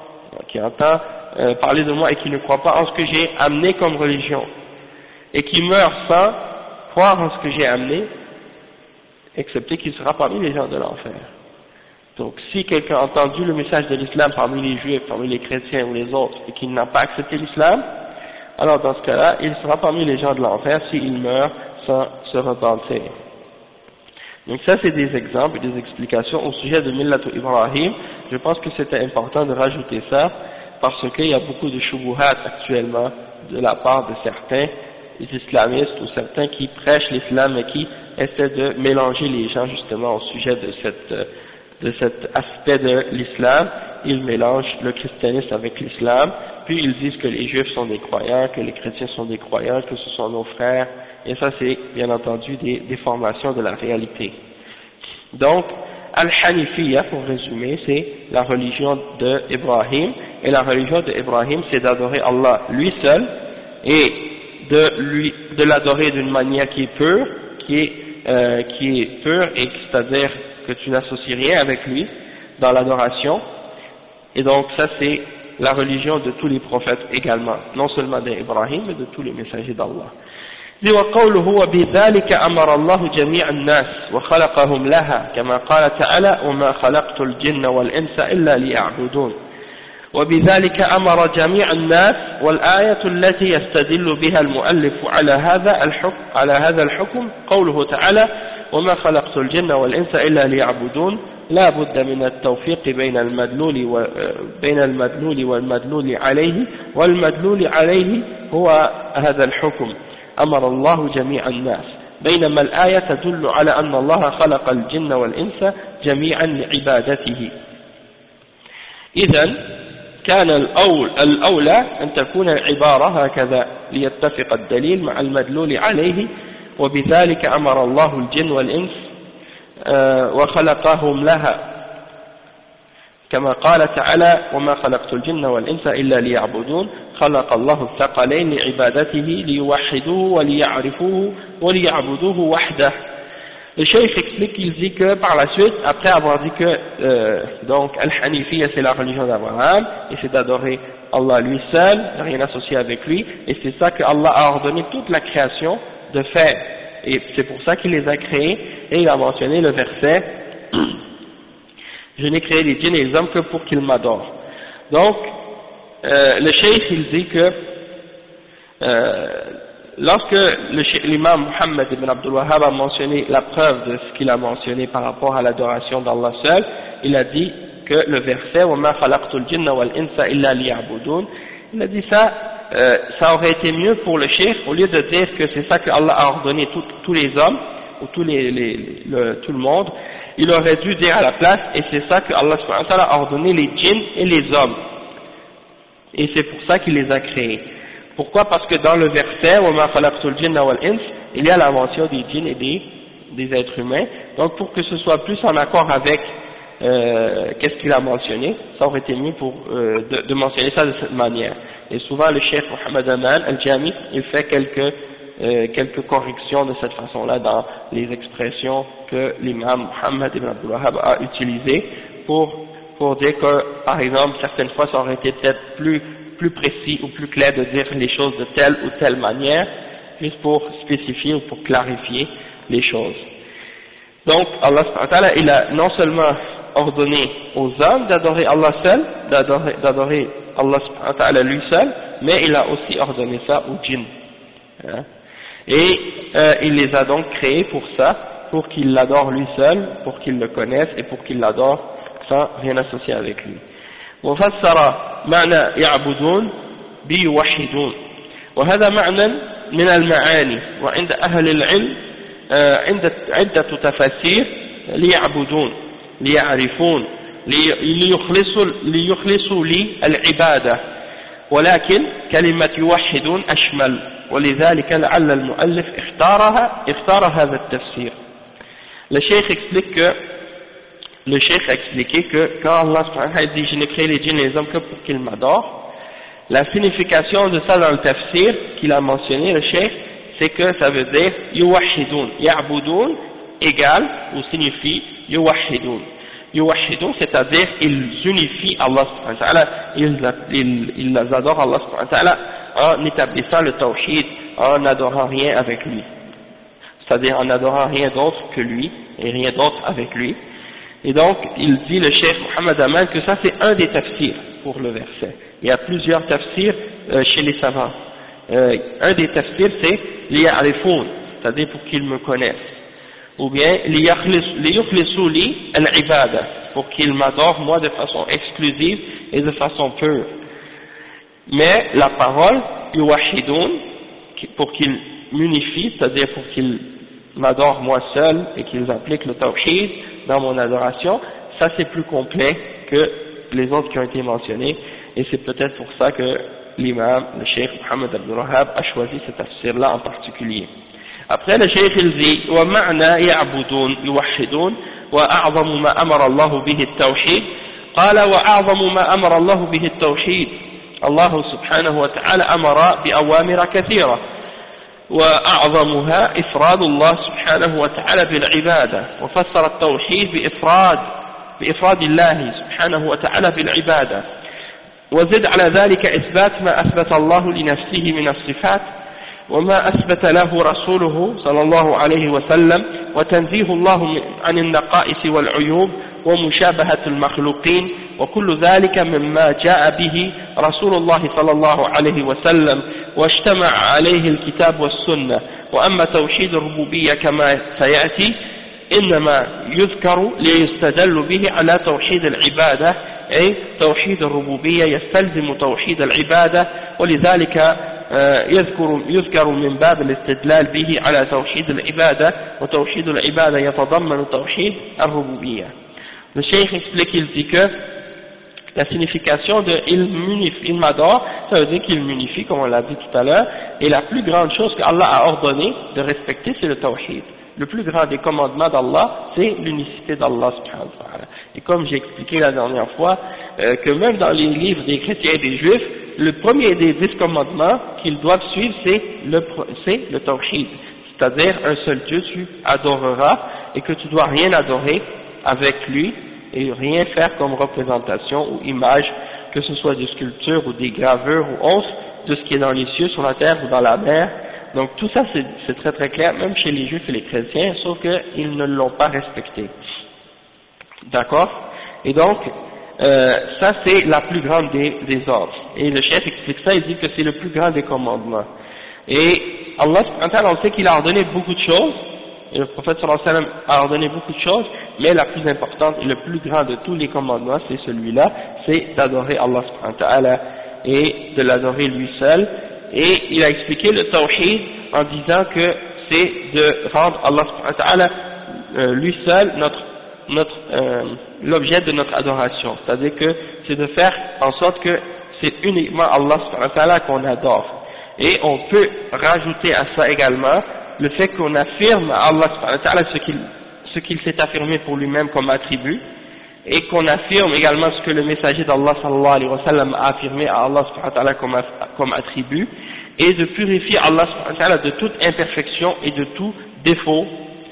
parler de moi et qui ne croit pas en ce que j'ai amené comme religion, et qui meurt sans croire en ce que j'ai amené, excepté qu'il sera parmi les gens de l'enfer. Donc si quelqu'un a entendu le message de l'islam parmi les juifs, parmi les chrétiens ou les autres, et qu'il n'a pas accepté l'islam, alors dans ce cas-là, il sera parmi les gens de l'enfer s'il meurt sans se repentir. Donc ça c'est des exemples et des explications au sujet de Millatu Ibrahim. Je pense que c'était important de rajouter ça, parce qu'il y a beaucoup de shubuhat actuellement de la part de certains islamistes ou certains qui prêchent l'islam et qui essaient de mélanger les gens justement au sujet de cet aspect de l'islam. Ils mélangent le christianisme avec l'islam, puis ils disent que les juifs sont des croyants, que les chrétiens sont des croyants, que ce sont nos frères, et ça c'est bien entendu des déformations de la réalité. Donc, Al-Hanifiyya, pour résumer, c'est la religion d'Ibrahim, et la religion d'Ibrahim c'est d'adorer Allah lui seul, et de l'adorer d'une manière qui est pure, qui est pure, et c'est-à-dire que tu n'associes rien avec lui dans l'adoration. Et donc ça c'est la religion de tous les prophètes également, non seulement d'Ibrahim, mais de tous les messagers d'Allah. وقوله وبذلك أمر الله جميع الناس وخلقهم لها كما قال تعالى وما خلقت الجن والإنس إلا ليعبدون. وبذلك أمر جميع الناس، والآية التي يستدل بها المؤلف على هذا الحكم قوله تعالى وما خلقت الجن والإنس إلا ليعبدون لا بد من التوفيق بين المدلول والمدلول عليه والمدلول عليه هو هذا الحكم أمر الله جميع الناس بينما الآية تدل على أن الله خلق الجن والإنس جميعا لعبادته. إذن كان الأولى أن تكون العبارة هكذا ليتفق الدليل مع المدلول عليه وبذلك أمر الله الجن والإنس وخلقهم لها كما قال تعالى وما خلقت الجن والإنس إلا ليعبدون خلق الله الثقلين لعبادته ليوحدوه وليعرفوه وليعبدوه وحده. Le cheikh explique, il dit que par la suite, après avoir dit que donc Al-Hanifiyya c'est la religion d'Abraham et c'est d'adorer Allah lui seul, rien associé avec lui, et c'est ça que Allah a ordonné toute la création de faire, et c'est pour ça qu'il les a créés, et il a mentionné le verset je n'ai créé les djinns et les hommes que pour qu'ils m'adorent. Donc le cheikh il dit que lorsque l'imam Muhammad ibn Abdul Wahhab a mentionné la preuve de ce qu'il a mentionné par rapport à l'adoration d'Allah seul, il a dit que le verset وَمَا خَلَقْتُ الْجِنَّ وَالْإِنسَ إِلَّا لِيَعْبُدُونَ, il a dit ça, ça aurait été mieux pour le cheikh, au lieu de dire que c'est ça que Allah a ordonné tous les hommes, ou tout le monde, il aurait dû dire à la place, et c'est ça que Allah subhanahu wa ta'ala a ordonné les djinns et les hommes, et c'est pour ça qu'il les a créés. Pourquoi? Parce que dans le verset وَمَا خَلَقْتُ الْجِنَّ وَالْإِنسَ, il y a la mention des djinns et des êtres humains. Donc pour que ce soit plus en accord avec qu'est-ce qu'il a mentionné, ça aurait été mieux de mentionner ça de cette manière. Et souvent le cheikh Mohammed Aman Al-Jami, il fait quelques corrections de cette façon-là dans les expressions que l'imam Muhammad ibn Abdul Wahhab a utilisées pour dire que par exemple certaines fois ça aurait été peut-être plus précis ou plus clair de dire les choses de telle ou telle manière, juste pour spécifier ou pour clarifier les choses. Donc Allah subhanahu wa ta'ala, il a non seulement ordonné aux hommes d'adorer Allah seul, d'adorer Allah subhanahu wa ta'ala lui seul, mais il a aussi ordonné ça aux djinns. Hein? Et il les a donc créés pour ça, pour qu'ils l'adorent lui seul, pour qu'ils le connaissent et pour qu'ils l'adorent sans rien associer avec lui. وفسر معنى يعبدون بيوحدون وهذا معنى من المعاني وعند أهل العلم عدة تفاسير ليعبدون ليعرفون ليخلصوا لي العبادة ولكن كلمة يوحدون أشمل ولذلك لعل المؤلف اختار هذا التفسير. Le cheikh a expliqué que quand Allah subhanahu wa ta'ala dit « Je n'ai créé les djinns et les hommes que pour qu'ils m'adorent », la signification de ça dans le tafsir qu'il a mentionné, le cheikh, c'est que ça veut dire « yuwahidun ». « Ya'budun » égale ou signifie « yuwahidun ». « Yuwahidun » c'est-à-dire ils unifient Allah subhanahu wa ta'ala, ils adorent Allah subhanahu wa ta'ala en établissant le tawhid, en n'adorant rien avec lui. C'est-à-dire en n'adorant rien d'autre que lui et rien d'autre avec lui. Et donc, il dit le cheikh Mohammed Aman que ça c'est un des tafsirs pour le verset. Il y a plusieurs tafsirs chez les savants. Un des tafsirs c'est liya'rifoun, c'est-à-dire pour qu'ils me connaissent. Ou bien liyukhlisu li al-ibada, pour qu'ils m'adorent moi de façon exclusive et de façon pure. Mais la parole yuwahidun, pour qu'ils m'unifient, c'est-à-dire pour qu'ils m'adorent moi seul et qu'ils appliquent le tawhid dans mon adoration, ça c'est plus complet que les autres qui ont été mentionnés, et c'est peut-être pour ça que l'imam, le cheikh Mohammed Abdul Wahhab a choisi cet tafsir-là en particulier. Après le cheikh il dit وَمَعْنَا يَعْبُدُونَ يُوَحِّدُونَ وَأَعْظَمُ مَا أَمَرَ اللَّهُ بِهِ التَّوْحِيدُ قال وَأَعْظَمُ مَا أَمَرَ الله به التوحيد الله سبحانه وتعالى أمر بأوامر كثيرة وأعظمها إفراد الله سبحانه وتعالى بالعبادة وفسر التوحيد بإفراد الله سبحانه وتعالى بالعبادة وزد على ذلك إثبات ما أثبت الله لنفسه من الصفات وما أثبت له رسوله صلى الله عليه وسلم وتنزيه الله عن النقائص والعيوب ومشابهة المخلوقين وكل ذلك مما جاء به رسول الله صلى الله عليه وسلم واجتمع عليه الكتاب والسنة. وأما توحيد الربوبية كما سيأتي إنما يذكر ليستدل به على توحيد العبادة أي توحيد الربوبية يستلزم توحيد العبادة ولذلك يذكر من باب الاستدلال به على توحيد العبادة وتوحيد العبادة يتضمن توحيد الربوبية. Le cheikh explique, il dit que la signification de il m'adore, ça veut dire qu'il m'unifie, comme on l'a dit tout à l'heure, et la plus grande chose qu'Allah a ordonné de respecter, c'est le tawhid. Le plus grand des commandements d'Allah, c'est l'unicité d'Allah subhanahu wa ta'ala. Et comme j'ai expliqué la dernière fois, que même dans les livres des chrétiens et des juifs, le premier des 10 commandements qu'ils doivent suivre, c'est le tawhid. C'est-à-dire, un seul Dieu tu adoreras, et que tu dois rien adorer avec lui, et rien faire comme représentation ou image, que ce soit des sculptures ou des gravures ou autres, de ce qui est dans les cieux, sur la terre ou dans la mer. Donc tout ça c'est très très clair, même chez les juifs et les chrétiens, sauf qu'ils ne l'ont pas respecté. D'accord? Et donc, ça c'est la plus grande des ordres. Et le chef explique ça, il dit que c'est le plus grand des commandements. Et Allah, on sait qu'il a ordonné beaucoup de choses, et le prophète sallallahu alayhi wa sallam a ordonné beaucoup de choses, mais la plus importante et le plus grand de tous les commandements, c'est celui-là, c'est d'adorer Allah subhanahu wa ta'ala et de l'adorer lui seul. Et il a expliqué le tawhid en disant que c'est de rendre Allah subhanahu wa ta'ala lui seul l'objet de notre adoration. C'est-à-dire que c'est de faire en sorte que c'est uniquement Allah subhanahu wa ta'ala qu'on adore. Et on peut rajouter à ça également le fait qu'on affirme à Allah subhanahu wa ta'ala ce qu'il s'est affirmé pour lui-même comme attribut, et qu'on affirme également ce que le messager d'Allah sallallahu alayhi wa sallam a affirmé à Allah subhanahu wa ta'ala comme attribut, et de purifier Allah subhanahu wa ta'ala de toute imperfection et de tout défaut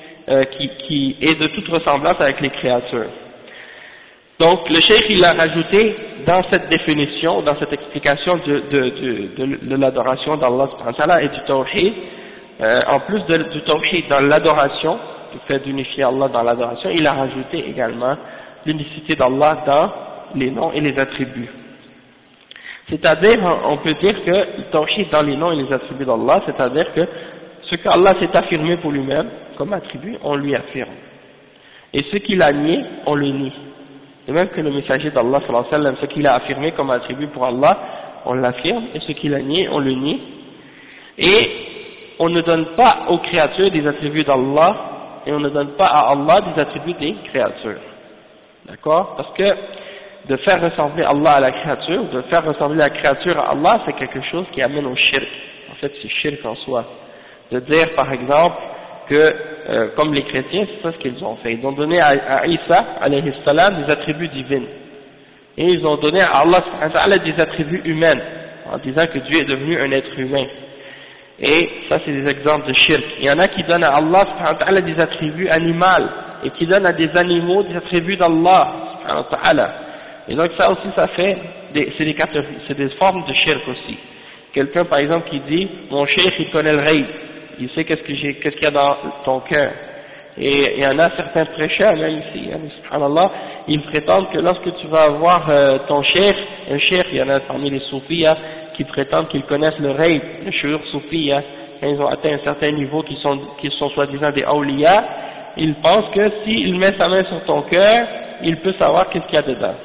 et de toute ressemblance avec les créatures. Donc le cheikh il a rajouté dans cette définition, dans cette explication de l'adoration d'Allah subhanahu wa ta'ala et du tawhid, en plus du tawhid dans l'adoration, le fait d'unifier Allah dans l'adoration, il a rajouté également l'unicité d'Allah dans les noms et les attributs. C'est-à-dire, on peut dire que le tawhid dans les noms et les attributs d'Allah, c'est-à-dire que ce qu'Allah s'est affirmé pour lui-même comme attribut, on lui affirme. Et ce qu'il a nié, on le nie. Et même que le messager d'Allah, sallallahu alayhi wa sallam, ce qu'il a affirmé comme attribut pour Allah, on l'affirme, et ce qu'il a nié, on le nie. Et on ne donne pas aux créatures des attributs d'Allah, et on ne donne pas à Allah des attributs des créatures. D'accord? Parce que de faire ressembler Allah à la créature, de faire ressembler la créature à Allah, c'est quelque chose qui amène au shirk. En fait, c'est shirk en soi. De dire, par exemple, que, comme les chrétiens, c'est ça ce qu'ils ont fait. Ils ont donné à Isa, alayhi salam, des attributs divins. Et ils ont donné à Allah, subhanahu wa ta'ala, des attributs humains, en disant que Dieu est devenu un être humain. Et ça, c'est des exemples de shirk. Il y en a qui donnent à Allah, subhanahu wa ta'ala, des attributs animaux, et qui donnent à des animaux des attributs d'Allah, subhanahu wa ta'ala. Et donc ça aussi, ça fait, c'est des formes de shirk aussi. Quelqu'un, par exemple, qui dit, mon cheikh, il connaît le rêve, il sait qu'est-ce qu'il y a dans ton cœur. Et il y en a certains prêcheurs, même ici, hein, subhanallah, ils prétendent que lorsque tu vas voir ton cheikh, un cheikh, il y en a parmi les soufis, hein, qui prétendent qu'ils connaissent le rêve, le shur soufis, hein, quand ils ont atteint un certain niveau, qui sont soi-disant des awliya, ils pensent que s'il met sa main sur ton cœur, il peut savoir qu'est-ce qu'il y a dedans.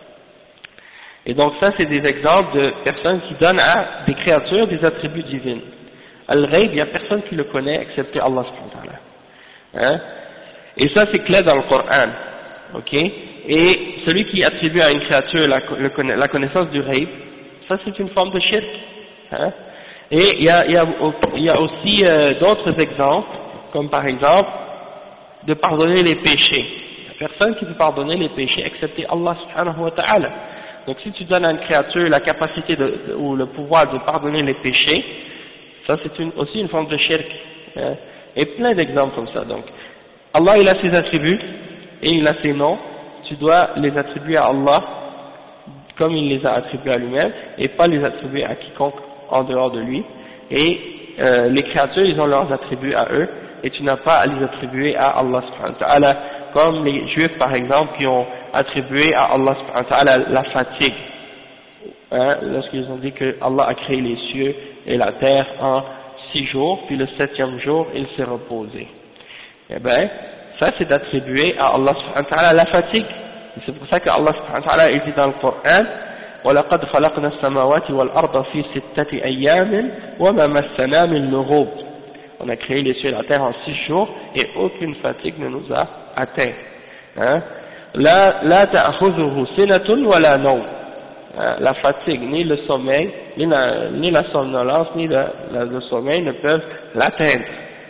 Et donc ça, c'est des exemples de personnes qui donnent à des créatures des attributs divins. Al-Ghaib, il n'y a personne qui le connaît excepté Allah subhanahu wa ta'ala. Hein? Et ça, c'est clair dans le Coran. Ok? Et celui qui attribue à une créature la connaissance du Ghaib, ça c'est une forme de shirk. Hein? Et il y a aussi d'autres exemples, comme par exemple, de pardonner les péchés. Il n'y a personne qui peut pardonner les péchés excepté Allah subhanahu wa ta'ala. Donc si tu donnes à une créature la capacité ou le pouvoir de pardonner les péchés, ça c'est aussi une forme de shirk. Hein? Et plein d'exemples comme ça. Donc Allah il a ses attributs et il a ses noms, tu dois les attribuer à Allah comme il les a attribués à lui-même et pas les attribuer à quiconque en dehors de lui. Et les créatures ils ont leurs attributs à eux et tu n'as pas à les attribuer à Allah subhanahu wa ta'ala, comme les juifs par exemple qui ont attribué à Allah subhanahu wa ta'ala la fatigue, hein, lorsqu'ils ont dit que Allah a créé les cieux et la terre en 6 jours, puis le 7e jour il s'est reposé. Eh bien, ça c'est d'attribuer à Allah subhanahu wa ta'ala la fatigue. Et c'est pour ça que Allah subhanahu wa ta'ala dit dans le Coran وَلَقَدْ خَلَقْنَا السَّمَاوَاتِ وَالْأَرْضَ فِي سِتَّةِ أَيَّامٍ وَمَا مَسَّنَا مِن لُغُوبٍ. On a créé les cieux et la terre en 6 jours et aucune fatigue ne nous a atteint. Hein? La ta'khudhuhu sinatun wala nawm. La fatigue, ni le sommeil, ni la somnolence, ni le sommeil ne peuvent l'atteindre.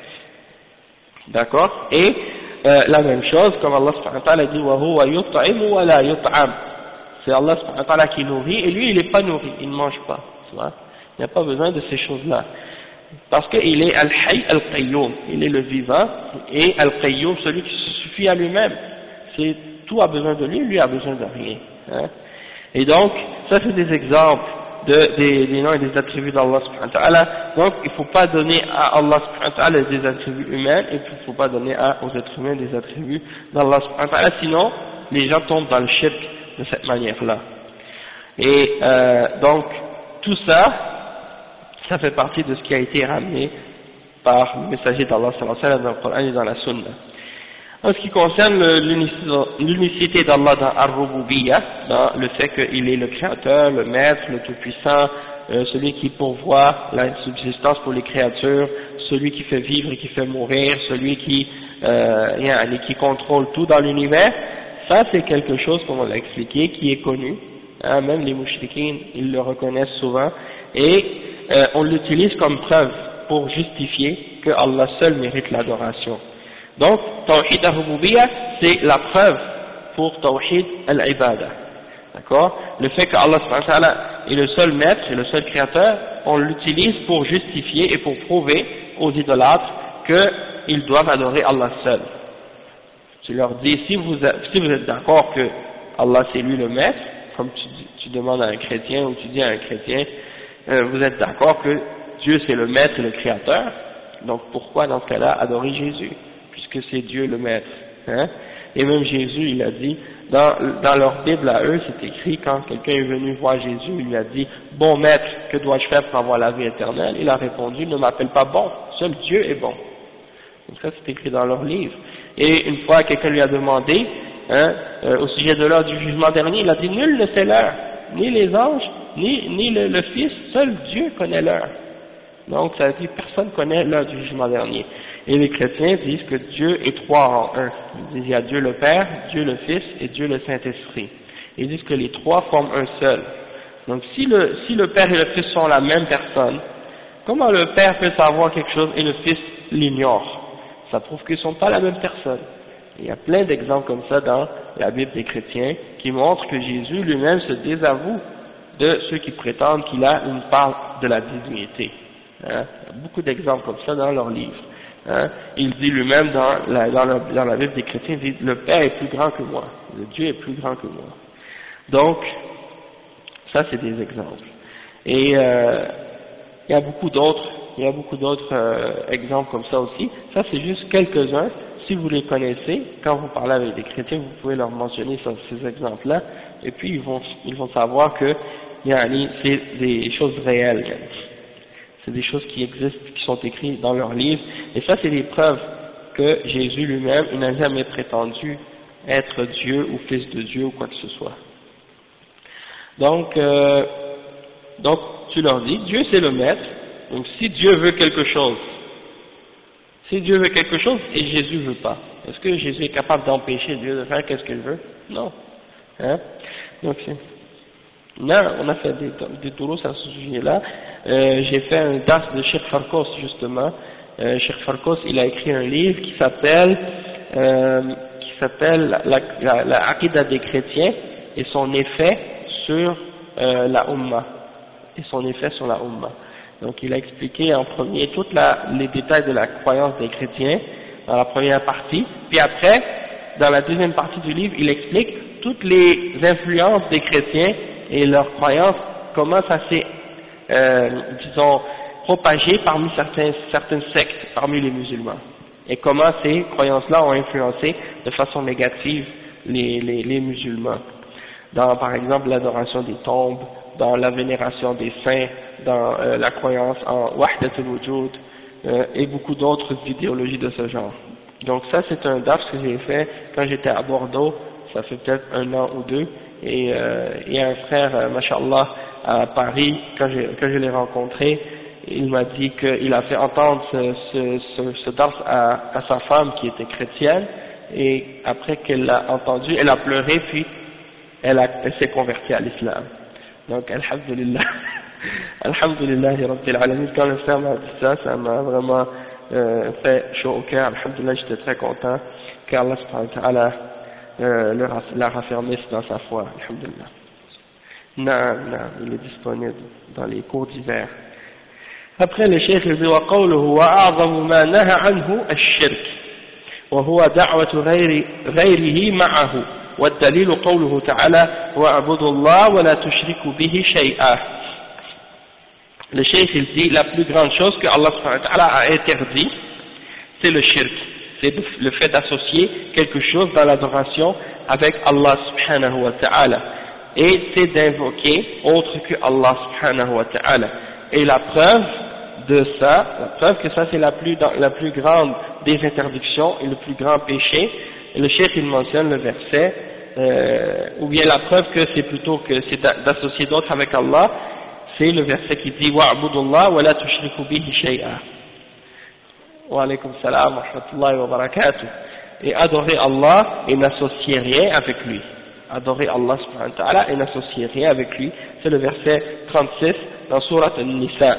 D'accord? Et la même chose, comme Allah subhanahu wa ta'ala dit وَهُوَ يُطْعِمُ وَلَا يُطْعَمُ. C'est Allah subhanahu wa ta'ala qui nourrit, et lui il n'est pas nourri, il ne mange pas. Tu vois? Il n'y a pas besoin de ces choses-là. Parce qu'il est Al-Hayy Al-Qayyum, il est le vivant, et Al-Qayyum, celui qui se suffit à lui-même. Tout a besoin de lui, lui a besoin de rien. Hein? Et donc, ça c'est des exemples des noms et des attributs d'Allah subhanahu wa ta'ala. Donc, il ne faut pas donner à Allah subhanahu wa ta'ala des attributs humains, et puis il ne faut pas donner aux êtres humains des attributs d'Allah subhanahu wa ta'ala, sinon les gens tombent dans le shirk de cette manière-là. Et donc, tout ça, ça fait partie de ce qui a été ramené par le messager d'Allah sallallahu alayhi wa sallam dans le Coran et dans la Sunna. En ce qui concerne l'unicité d'Allah dans Ar-Rububiyyah, dans le fait qu'il est le créateur, le maître, le tout-puissant, celui qui pourvoit la subsistance pour les créatures, celui qui fait vivre et qui fait mourir, celui qui contrôle tout dans l'univers, ça c'est quelque chose, comme on l'a expliqué, qui est connu, hein, même les mouchriquins, ils le reconnaissent souvent, et on l'utilise comme preuve pour justifier que Allah seul mérite l'adoration. Donc, Tawhid al-Rububiyyah, c'est la preuve pour Tawhid al-Ibadah. D'accord? Le fait que Allah subhanahu wa ta'ala est le seul maître et le seul créateur, on l'utilise pour justifier et pour prouver aux idolâtres qu'ils doivent adorer Allah seul. Tu leur dis, si vous êtes d'accord que Allah c'est lui le maître, comme tu demandes à un chrétien ou tu dis à un chrétien, vous êtes d'accord que Dieu c'est le maître et le créateur, donc pourquoi dans ce cas-là adorer Jésus? Que c'est Dieu le maître, hein? Et même Jésus, il a dit, dans leur Bible à eux, c'est écrit, quand quelqu'un est venu voir Jésus, il lui a dit, bon maître, que dois-je faire pour avoir la vie éternelle? Il a répondu, ne m'appelle pas bon, seul Dieu est bon. Donc ça, c'est écrit dans leur livre. Et une fois, quelqu'un lui a demandé, hein, au sujet de l'heure du jugement dernier, il a dit, nul ne sait l'heure, ni les anges, ni le Fils, seul Dieu connaît l'heure. Donc ça veut dire, personne connaît l'heure du jugement dernier. Et les chrétiens disent que Dieu est trois en un. Ils disent il y a Dieu le Père, Dieu le Fils et Dieu le Saint-Esprit. Ils disent que les trois forment un seul. Donc si le Père et le Fils sont la même personne, comment le Père peut savoir quelque chose et le Fils l'ignore? Ça prouve qu'ils ne sont pas la même personne. Il y a plein d'exemples comme ça dans la Bible des chrétiens qui montrent que Jésus lui-même se désavoue de ceux qui prétendent qu'il a une part de la divinité. Hein? Il y a beaucoup d'exemples comme ça dans leurs livres. Hein? Il dit lui-même dans la Bible des chrétiens, il dit, le Père est plus grand que moi, le Dieu est plus grand que moi. Donc, ça c'est des exemples. Et il y a beaucoup d'autres exemples comme ça aussi. Ça c'est juste quelques-uns. Si vous les connaissez, quand vous parlez avec des chrétiens, vous pouvez leur mentionner ces exemples-là, et puis ils vont savoir que c'est des choses réelles. C'est des choses qui existent, qui sont écrites dans leurs livres, et ça c'est des preuves que Jésus lui-même, il n'a jamais prétendu être Dieu ou fils de Dieu ou quoi que ce soit. Donc tu leur dis, Dieu c'est le maître, donc si Dieu veut quelque chose et Jésus veut pas, est-ce que Jésus est capable d'empêcher Dieu de faire qu'est-ce qu'il veut? Non. Hein? Donc là, on a fait des touros à ce sujet-là. J'ai fait un das de Cheikh Farkos justement. Cheikh Farkos, il a écrit un livre qui s'appelle la Aqida des chrétiens et son effet sur la Ummah. Donc il a expliqué en premier tous les détails de la croyance des chrétiens dans la première partie, puis après, dans la deuxième partie du livre, il explique toutes les influences des chrétiens et leurs croyances, comment ça s'est, propagé parmi certaines sectes, parmi les musulmans, et comment ces croyances-là ont influencé de façon négative les musulmans, dans par exemple l'adoration des tombes, dans la vénération des saints, dans la croyance en Wahdatul Wujud, et beaucoup d'autres idéologies de ce genre. Donc ça c'est un dars que j'ai fait quand j'étais à Bordeaux, ça fait peut-être 1 an ou 2, et il y a un frère, mashallah, à Paris, quand je l'ai rencontré, il m'a dit qu'il a fait entendre ce dars à sa femme qui était chrétienne, et après qu'elle l'a entendu, elle a pleuré, puis elle s'est convertie à l'islam. Donc alhamdulillah, alhamdulillah rabbil alamin, quand le frère m'a dit ça, ça m'a vraiment fait chaud au cœur. Alhamdulillah, j'étais très content qu'Allah subhanahu wa ta'ala l'a raffermisse dans sa foi. Alhamdulillah. Non, il est disponible dans les cours d'hiver. Après le cheikh il dit وقوله وأعظم ما نهى عنه الشرك وهو دعوة غيره معه والدليل قوله تعالى واعبدوا الله ولا تشركوا به شيئا. Le cheikh il dit la plus grande chose que Allah subhanahu wa ta'ala a interdit, c'est le shirk, c'est le fait d'associer quelque chose dans l'adoration avec Allah subhanahu wa ta'ala, et c'est d'invoquer autre que Allah subhanahu wa ta'ala. Et la preuve de ça, la preuve que ça c'est la plus grande des interdictions et le plus grand péché, et le cheikh il mentionne le verset, ou bien la preuve que c'est plutôt que c'est d'associer d'autres avec Allah, c'est le verset qui dit wa'budullah wa la tushriku bihi shay'a. Wa alaykum salam wa rahmatullahi wa barakatuh. Et adorer Allah et n'associer rien avec lui. Adorer Allah subhanahu wa ta'ala et n'associer rien avec lui. C'est le verset 36 dans Surat An-Nisa.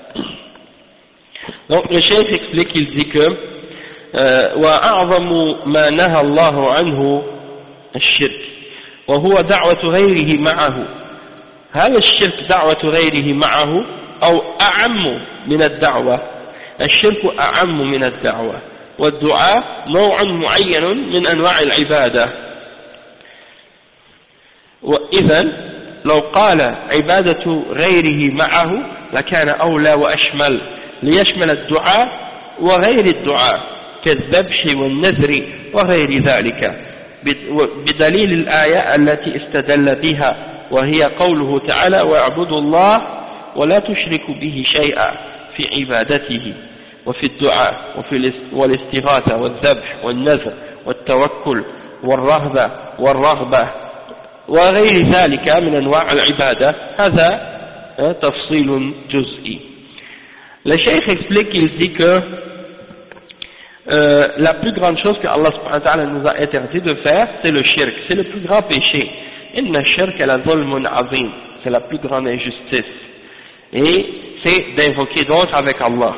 Donc le cheikh explique, il dit que وأعظم ما نهى الله عنه الشرك وهو دعوة غيره معه. هل الشرك دعوة غيره معه أو أعم من الدعوة؟ الشرك أعم من الدعوة والدعاء نوع معين من أنواع العبادة. وإذن لو قال عبادة غيره معه لكان أولى وأشمل ليشمل الدعاء وغير الدعاء كالذبح والنذر وغير ذلك بدليل الآية التي استدل بها وهي قوله تعالى واعبدوا الله ولا تشركوا به شيئا في عبادته وفي الدعاء والاستغاثة والذبح والنذر والتوكل والرغبة وغير ذلك من أنواع العبادة. هذا تفصيل جزئي. Le cheikh explique, il dit que la plus grande chose que Allah subhanahu wa ta'ala nous a interdit de faire, c'est le shirk, c'est le plus grand péché. Inna shirk la zulmun azim, c'est la plus grande injustice. Et c'est d'invoquer d'autres avec Allah.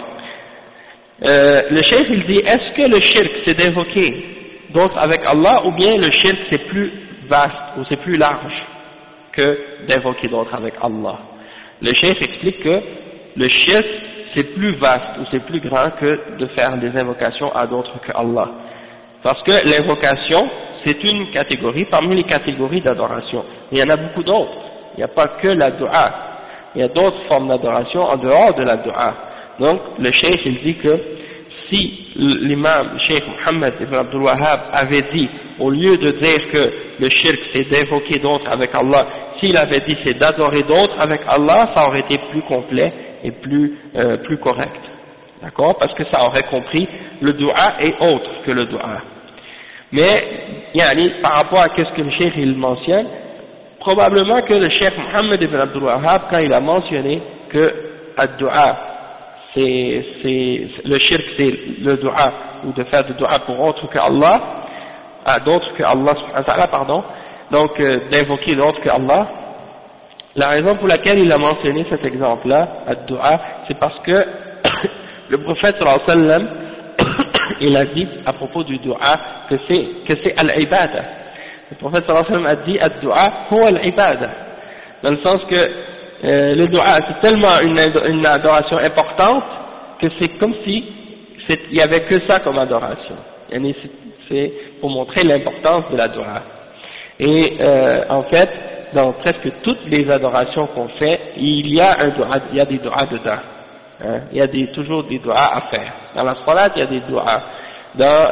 Le cheikh il dit, est-ce que le shirk c'est d'invoquer d'autres avec Allah, ou bien le shirk c'est plus vaste, ou c'est plus large que d'invoquer d'autres avec Allah? Le cheikh explique que le shirk c'est plus vaste ou c'est plus grand que de faire des invocations à d'autres que Allah. Parce que l'invocation, c'est une catégorie parmi les catégories d'adoration. Il y en a beaucoup d'autres. Il n'y a pas que la dua. Il y a d'autres formes d'adoration en dehors de la dua. Donc, le cheikh, il dit que si l'imam, Cheikh Mohammed ibn Abdul Wahhab avait dit, au lieu de dire que le shirk c'est d'invoquer d'autres avec Allah, s'il avait dit c'est d'adorer d'autres avec Allah, ça aurait été plus complet et plus correct, d'accord, parce que ça aurait compris le dua et autre que le dua. Mais par rapport à ce que le cheikh il mentionne, probablement que le cheikh Mohammed ibn Abdul Wahhab, quand il a mentionné que ad-dua c'est le shirk c'est le dua, ou de faire du dua pour autre que Allah, à d'autres que Allah subhanahu wa ta'ala, pardon, donc d'invoquer d'autres que Allah. La raison pour laquelle il a mentionné cet exemple-là, ad-du'a, c'est parce que le prophète sallallahu alayhi wa sallam, il a dit à propos du du'a que c'est al-ibada. Le prophète sallallahu alayhi wa sallam a dit ad-du'a huwa al-ibada, dans le sens que le du'a c'est tellement une adoration importante que c'est comme si il y avait que ça comme adoration. C'est pour montrer l'importance de la du'a. Et en fait, dans presque toutes les adorations qu'on fait, il y a des du'as dedans. Hein? Il y a toujours des du'as à faire. Dans la salat, il y a des du'as. Dans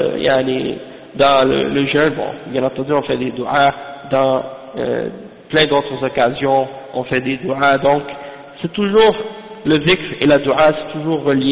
le jeûne, bon, bien entendu, on fait des du'as. Dans plein d'autres occasions, on fait des du'as. Donc, c'est toujours le zikr et la du'a, c'est toujours relié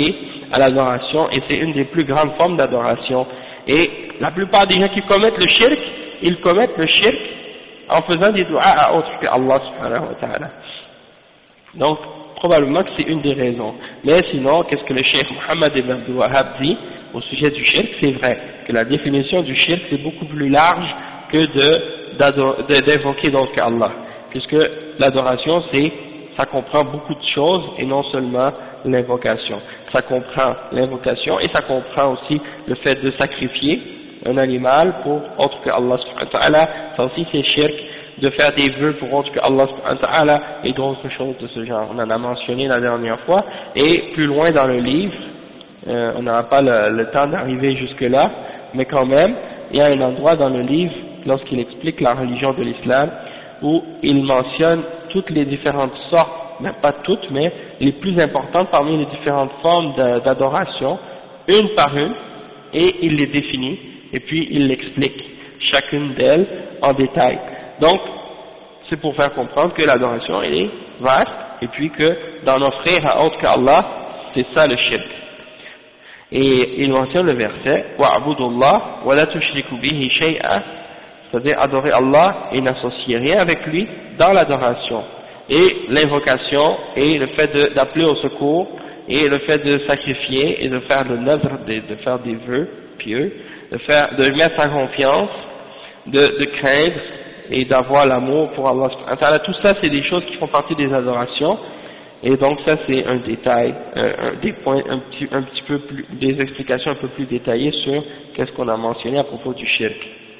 à l'adoration, et c'est une des plus grandes formes d'adoration. Et la plupart des gens qui commettent le shirk, ils commettent le shirk en faisant des du'a à autre que Allah subhanahu wa ta'ala. Donc, probablement que c'est une des raisons. Mais sinon, qu'est-ce que le cheikh Mohammed ibn Abdul Wahhab dit au sujet du shirk? C'est vrai que la définition du shirk c'est beaucoup plus large que d'invoquer donc Allah, puisque l'adoration ça comprend beaucoup de choses et non seulement l'invocation. Ça comprend l'invocation et ça comprend aussi le fait de sacrifier un animal pour autre que Allah subhanahu wa ta'ala. Ça aussi c'est shirk, de faire des vœux pour autre que Allah subhanahu wa ta'ala et d'autres choses de ce genre. On en a mentionné la dernière fois, et plus loin dans le livre, on n'aura pas le temps d'arriver jusque là, mais quand même, il y a un endroit dans le livre, lorsqu'il explique la religion de l'islam, où il mentionne toutes les différentes sortes, mais pas toutes, mais les plus importantes parmi les différentes formes d'adoration, une par une, et il les définit, et puis il l'explique, chacune d'elles en détail. Donc, c'est pour faire comprendre que l'adoration elle est vaste, et puis que d'en offrir à autre qu'Allah, c'est ça le shirk. Et il mentionne le verset wa'budullah wa la tushriku bihi shay'a, c'est-à-dire adorer Allah et n'associer rien avec lui dans l'adoration. Et l'invocation et le fait d'appeler au secours et le fait de sacrifier et de faire le nadr, de faire des vœux pieux, de mettre sa confiance, de craindre et d'avoir l'amour pour Allah. Tout ça c'est des choses qui font partie des adorations, et donc ça c'est un détail, des points un petit peu plus, des explications un peu plus détaillées sur qu'est-ce qu'on a mentionné à propos du shirk.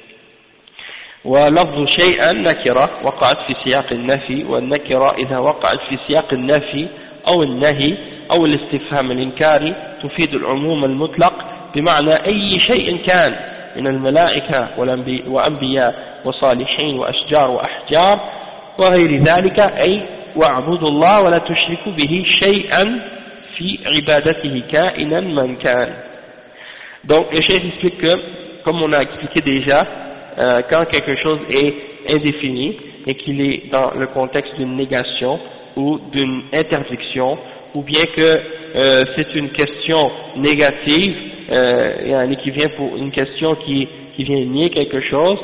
ولفظ شيئا نكرة وقعت في سياق النفي، والنكرة إذا وقعت في سياق النفي أو النهي أو الاستفهام الإنكاري تفيد العموم المطلق، بمعنى أي شيء كان من الملائكة وأنبياء وصالحين وأشجار وأحجار وغير ذلك، أي واعبدوا الله ولا تشركوا به شيئا في عبادته كائنا من كان. Donc le chef explique que, comme on a expliqué déjà, quand quelque chose est indéfini et qu'il est dans le contexte d'une négation ou d'une interdiction, ou bien que c'est une question négative, qui vient pour une question qui vient nier quelque chose,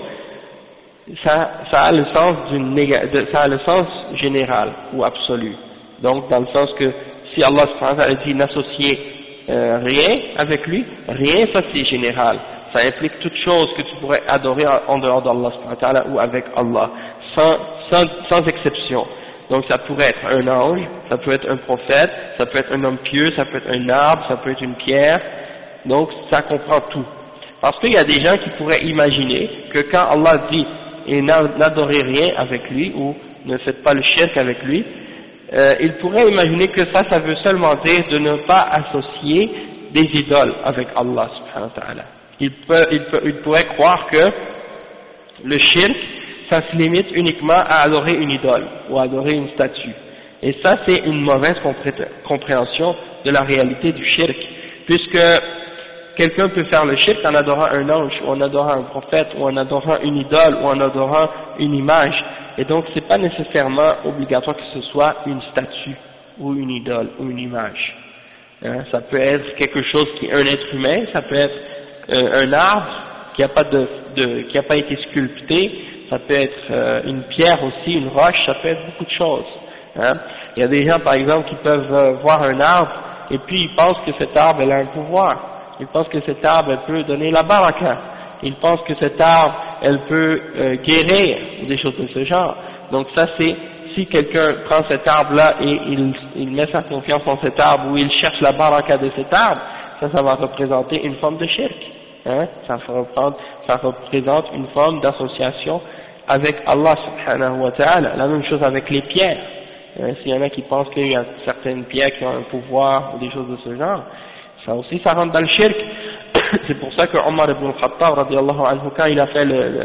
ça a le sens ça a le sens général ou absolu. Donc dans le sens que si Allah subhanahu wa ta'ala dit n'associer rien avec lui, rien, ça c'est général. Ça implique toute chose que tu pourrais adorer en dehors d'Allah subhanahu wa ta'ala ou avec Allah, sans exception. Donc ça pourrait être un ange, ça peut être un prophète, ça peut être un homme pieux, ça peut être un arbre, ça peut être une pierre. Donc ça comprend tout. Parce qu'il y a des gens qui pourraient imaginer que quand Allah dit et n'adorez rien avec lui, ou ne faites pas le shirk avec lui, ils pourraient imaginer que ça veut seulement dire de ne pas associer des idoles avec Allah subhanahu wa ta'ala. Ils pourraient croire que le shirk, ça se limite uniquement à adorer une idole ou à adorer une statue. Et ça c'est une mauvaise compréhension de la réalité du shirk, puisque quelqu'un peut faire le shirk en adorant un ange, ou en adorant un prophète, ou en adorant une idole, ou en adorant une image, et donc c'est pas nécessairement obligatoire que ce soit une statue, ou une idole, ou une image. Ça peut être quelque chose qui est un être humain, ça peut être un arbre qui n'a pas été sculpté, ça peut être une pierre aussi, une roche, ça peut être beaucoup de choses. Il y a des gens par exemple qui peuvent voir un arbre, et puis ils pensent que cet arbre elle a un pouvoir. Ils pensent que cet arbre elle peut donner la baraka. Ils pensent que cet arbre elle peut guérir, ou des choses de ce genre. Donc ça c'est, si quelqu'un prend cet arbre là et il met sa confiance en cet arbre, ou il cherche la baraka de cet arbre, ça va représenter une forme de shirk. Ça représente une forme d'association avec Allah subhanahu wa ta'ala. La même chose avec les pierres. S'il y en a qui pensent qu'il y a certaines pierres qui ont un pouvoir, ou des choses de ce genre, ça aussi ça rentre dans le shirk. C'est pour ça que Omar ibn al-Khattab radiallahu anhu, quand il a fait le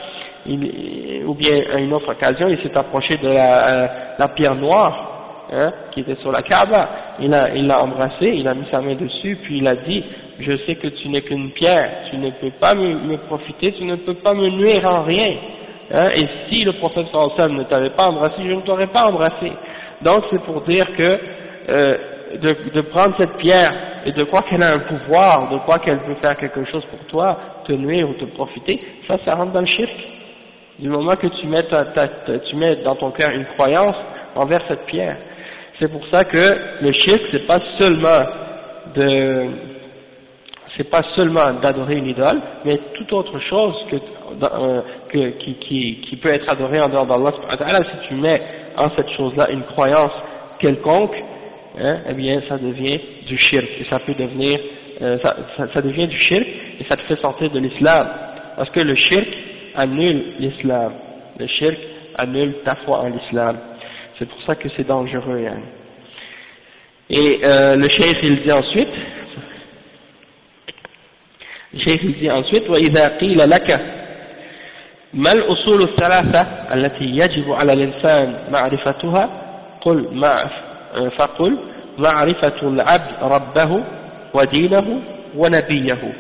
hajj, ou bien à une autre occasion, il s'est approché de la pierre noire qui était sur la Kaaba, il l'a embrassé, il a mis sa main dessus, puis il a dit, je sais que tu n'es qu'une pierre, tu ne peux pas me profiter, tu ne peux pas me nuire en rien, et si le prophète sallallahu alayhi wa sallam ne t'avait pas embrassé, je ne t'aurais pas embrassé. Donc c'est pour dire que de prendre cette pierre et de croire qu'elle a un pouvoir, de croire qu'elle peut faire quelque chose pour toi, te nuire ou te profiter, ça rentre dans le shirk. Du moment que tu mets dans ton cœur une croyance envers cette pierre. C'est pour ça que le shirk, c'est pas seulement d'adorer une idole, mais toute autre chose qui peut être adorée en dehors d'Allah subhanahu wa ta'ala. Si tu mets en cette chose-là une croyance quelconque, eh bien ça devient du shirk, et ça peut devenir, ça devient du shirk, et ça te fait sortir de l'islam, parce que le shirk annule l'islam, le shirk annule ta foi en l'islam, c'est pour ça que c'est dangereux. Hein. Et le cheikh il dit ensuite, وإذا قيل لك ما الأصول الثلاثة التي يجب على الإنسان معرفتها فقل معرفة العبد ربه ودينه ونبيه.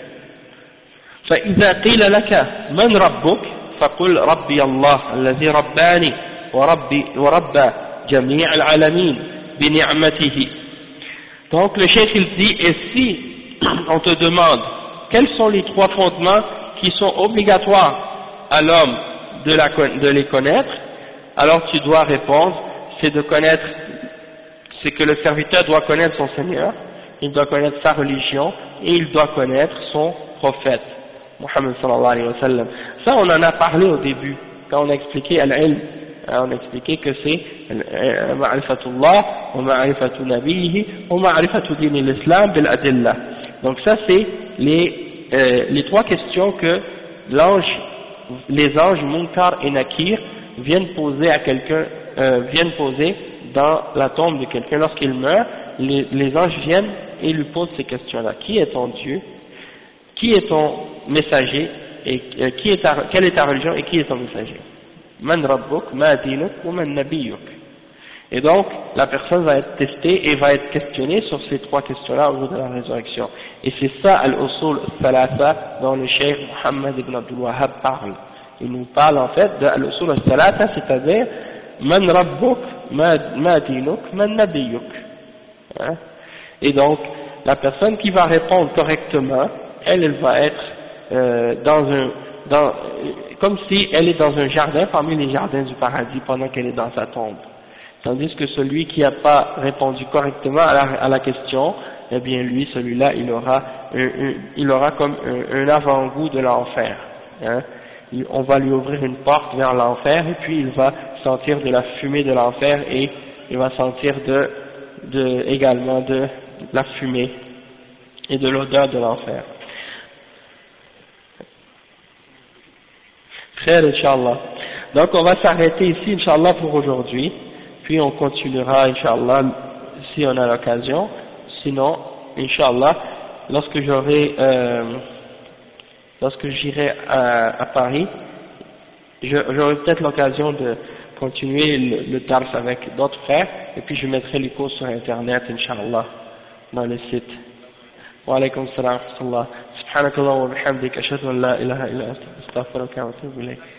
فإذا قيل لك من ربك فقل ربي الله الذي رباني وربى جميع العالمين بنعمته. Donc le cheikh il dit, et si on te demande quels sont les trois fondements qui sont obligatoires à l'homme de les connaître, alors tu dois répondre, c'est que le serviteur doit connaître son Seigneur, il doit connaître sa religion et il doit connaître son prophète, Muhammad sallallahu alayhi wa sallam. Ça on en a parlé au début, quand on a expliqué al-ilm, on a expliqué que c'est ma'rifatullah, wa ma'rifatu nabiyhi, wa ma'rifatu din l'islam bil adillah. Donc ça c'est les trois questions que les anges Munkar et Nakir viennent poser à quelqu'un, viennent poser dans la tombe de quelqu'un lorsqu'il meurt. Les anges viennent et lui posent ces questions-là. Qui est ton Dieu? Qui est ton messager? Et quelle est ta religion et qui est ton messager? Man rabbuk, ma dinuk, ou man nabiyuk. Et donc, la personne va être testée et va être questionnée sur ces trois questions-là au jour de la résurrection. Et c'est ça, al-usul al-thalatha, dont le cheikh Muhammad ibn Abdul Wahhab parle. Il nous parle en fait de al-usul al-thalatha, c'est-à-dire, man rabbuk, ma dinuk, man nabiyuk. Hein? Et donc, la personne qui va répondre correctement, elle va être comme si elle est dans un jardin parmi les jardins du paradis pendant qu'elle est dans sa tombe. Tandis que celui qui n'a pas répondu correctement à la question, eh bien lui, celui-là, il aura comme un avant-goût de l'enfer. Hein. On va lui ouvrir une porte vers l'enfer et puis il va sentir de la fumée de l'enfer et il va sentir également de la fumée et de l'odeur de l'enfer. Très Inch'Allah. Donc on va s'arrêter ici Inch'Allah pour aujourd'hui. Puis on continuera, Inch'Allah, si on a l'occasion. Sinon, Inch'Allah, lorsque j'irai à Paris, j'aurai peut-être l'occasion de continuer le dars avec d'autres frères, et puis je mettrai les cours sur Internet, Inch'Allah, dans le site. Wa alaykum salam wa rahmatullah. Subhanakallah wa bihamdik, ashhadu an la ilaha illa anta, astaghfiruka wa atubu ilayk.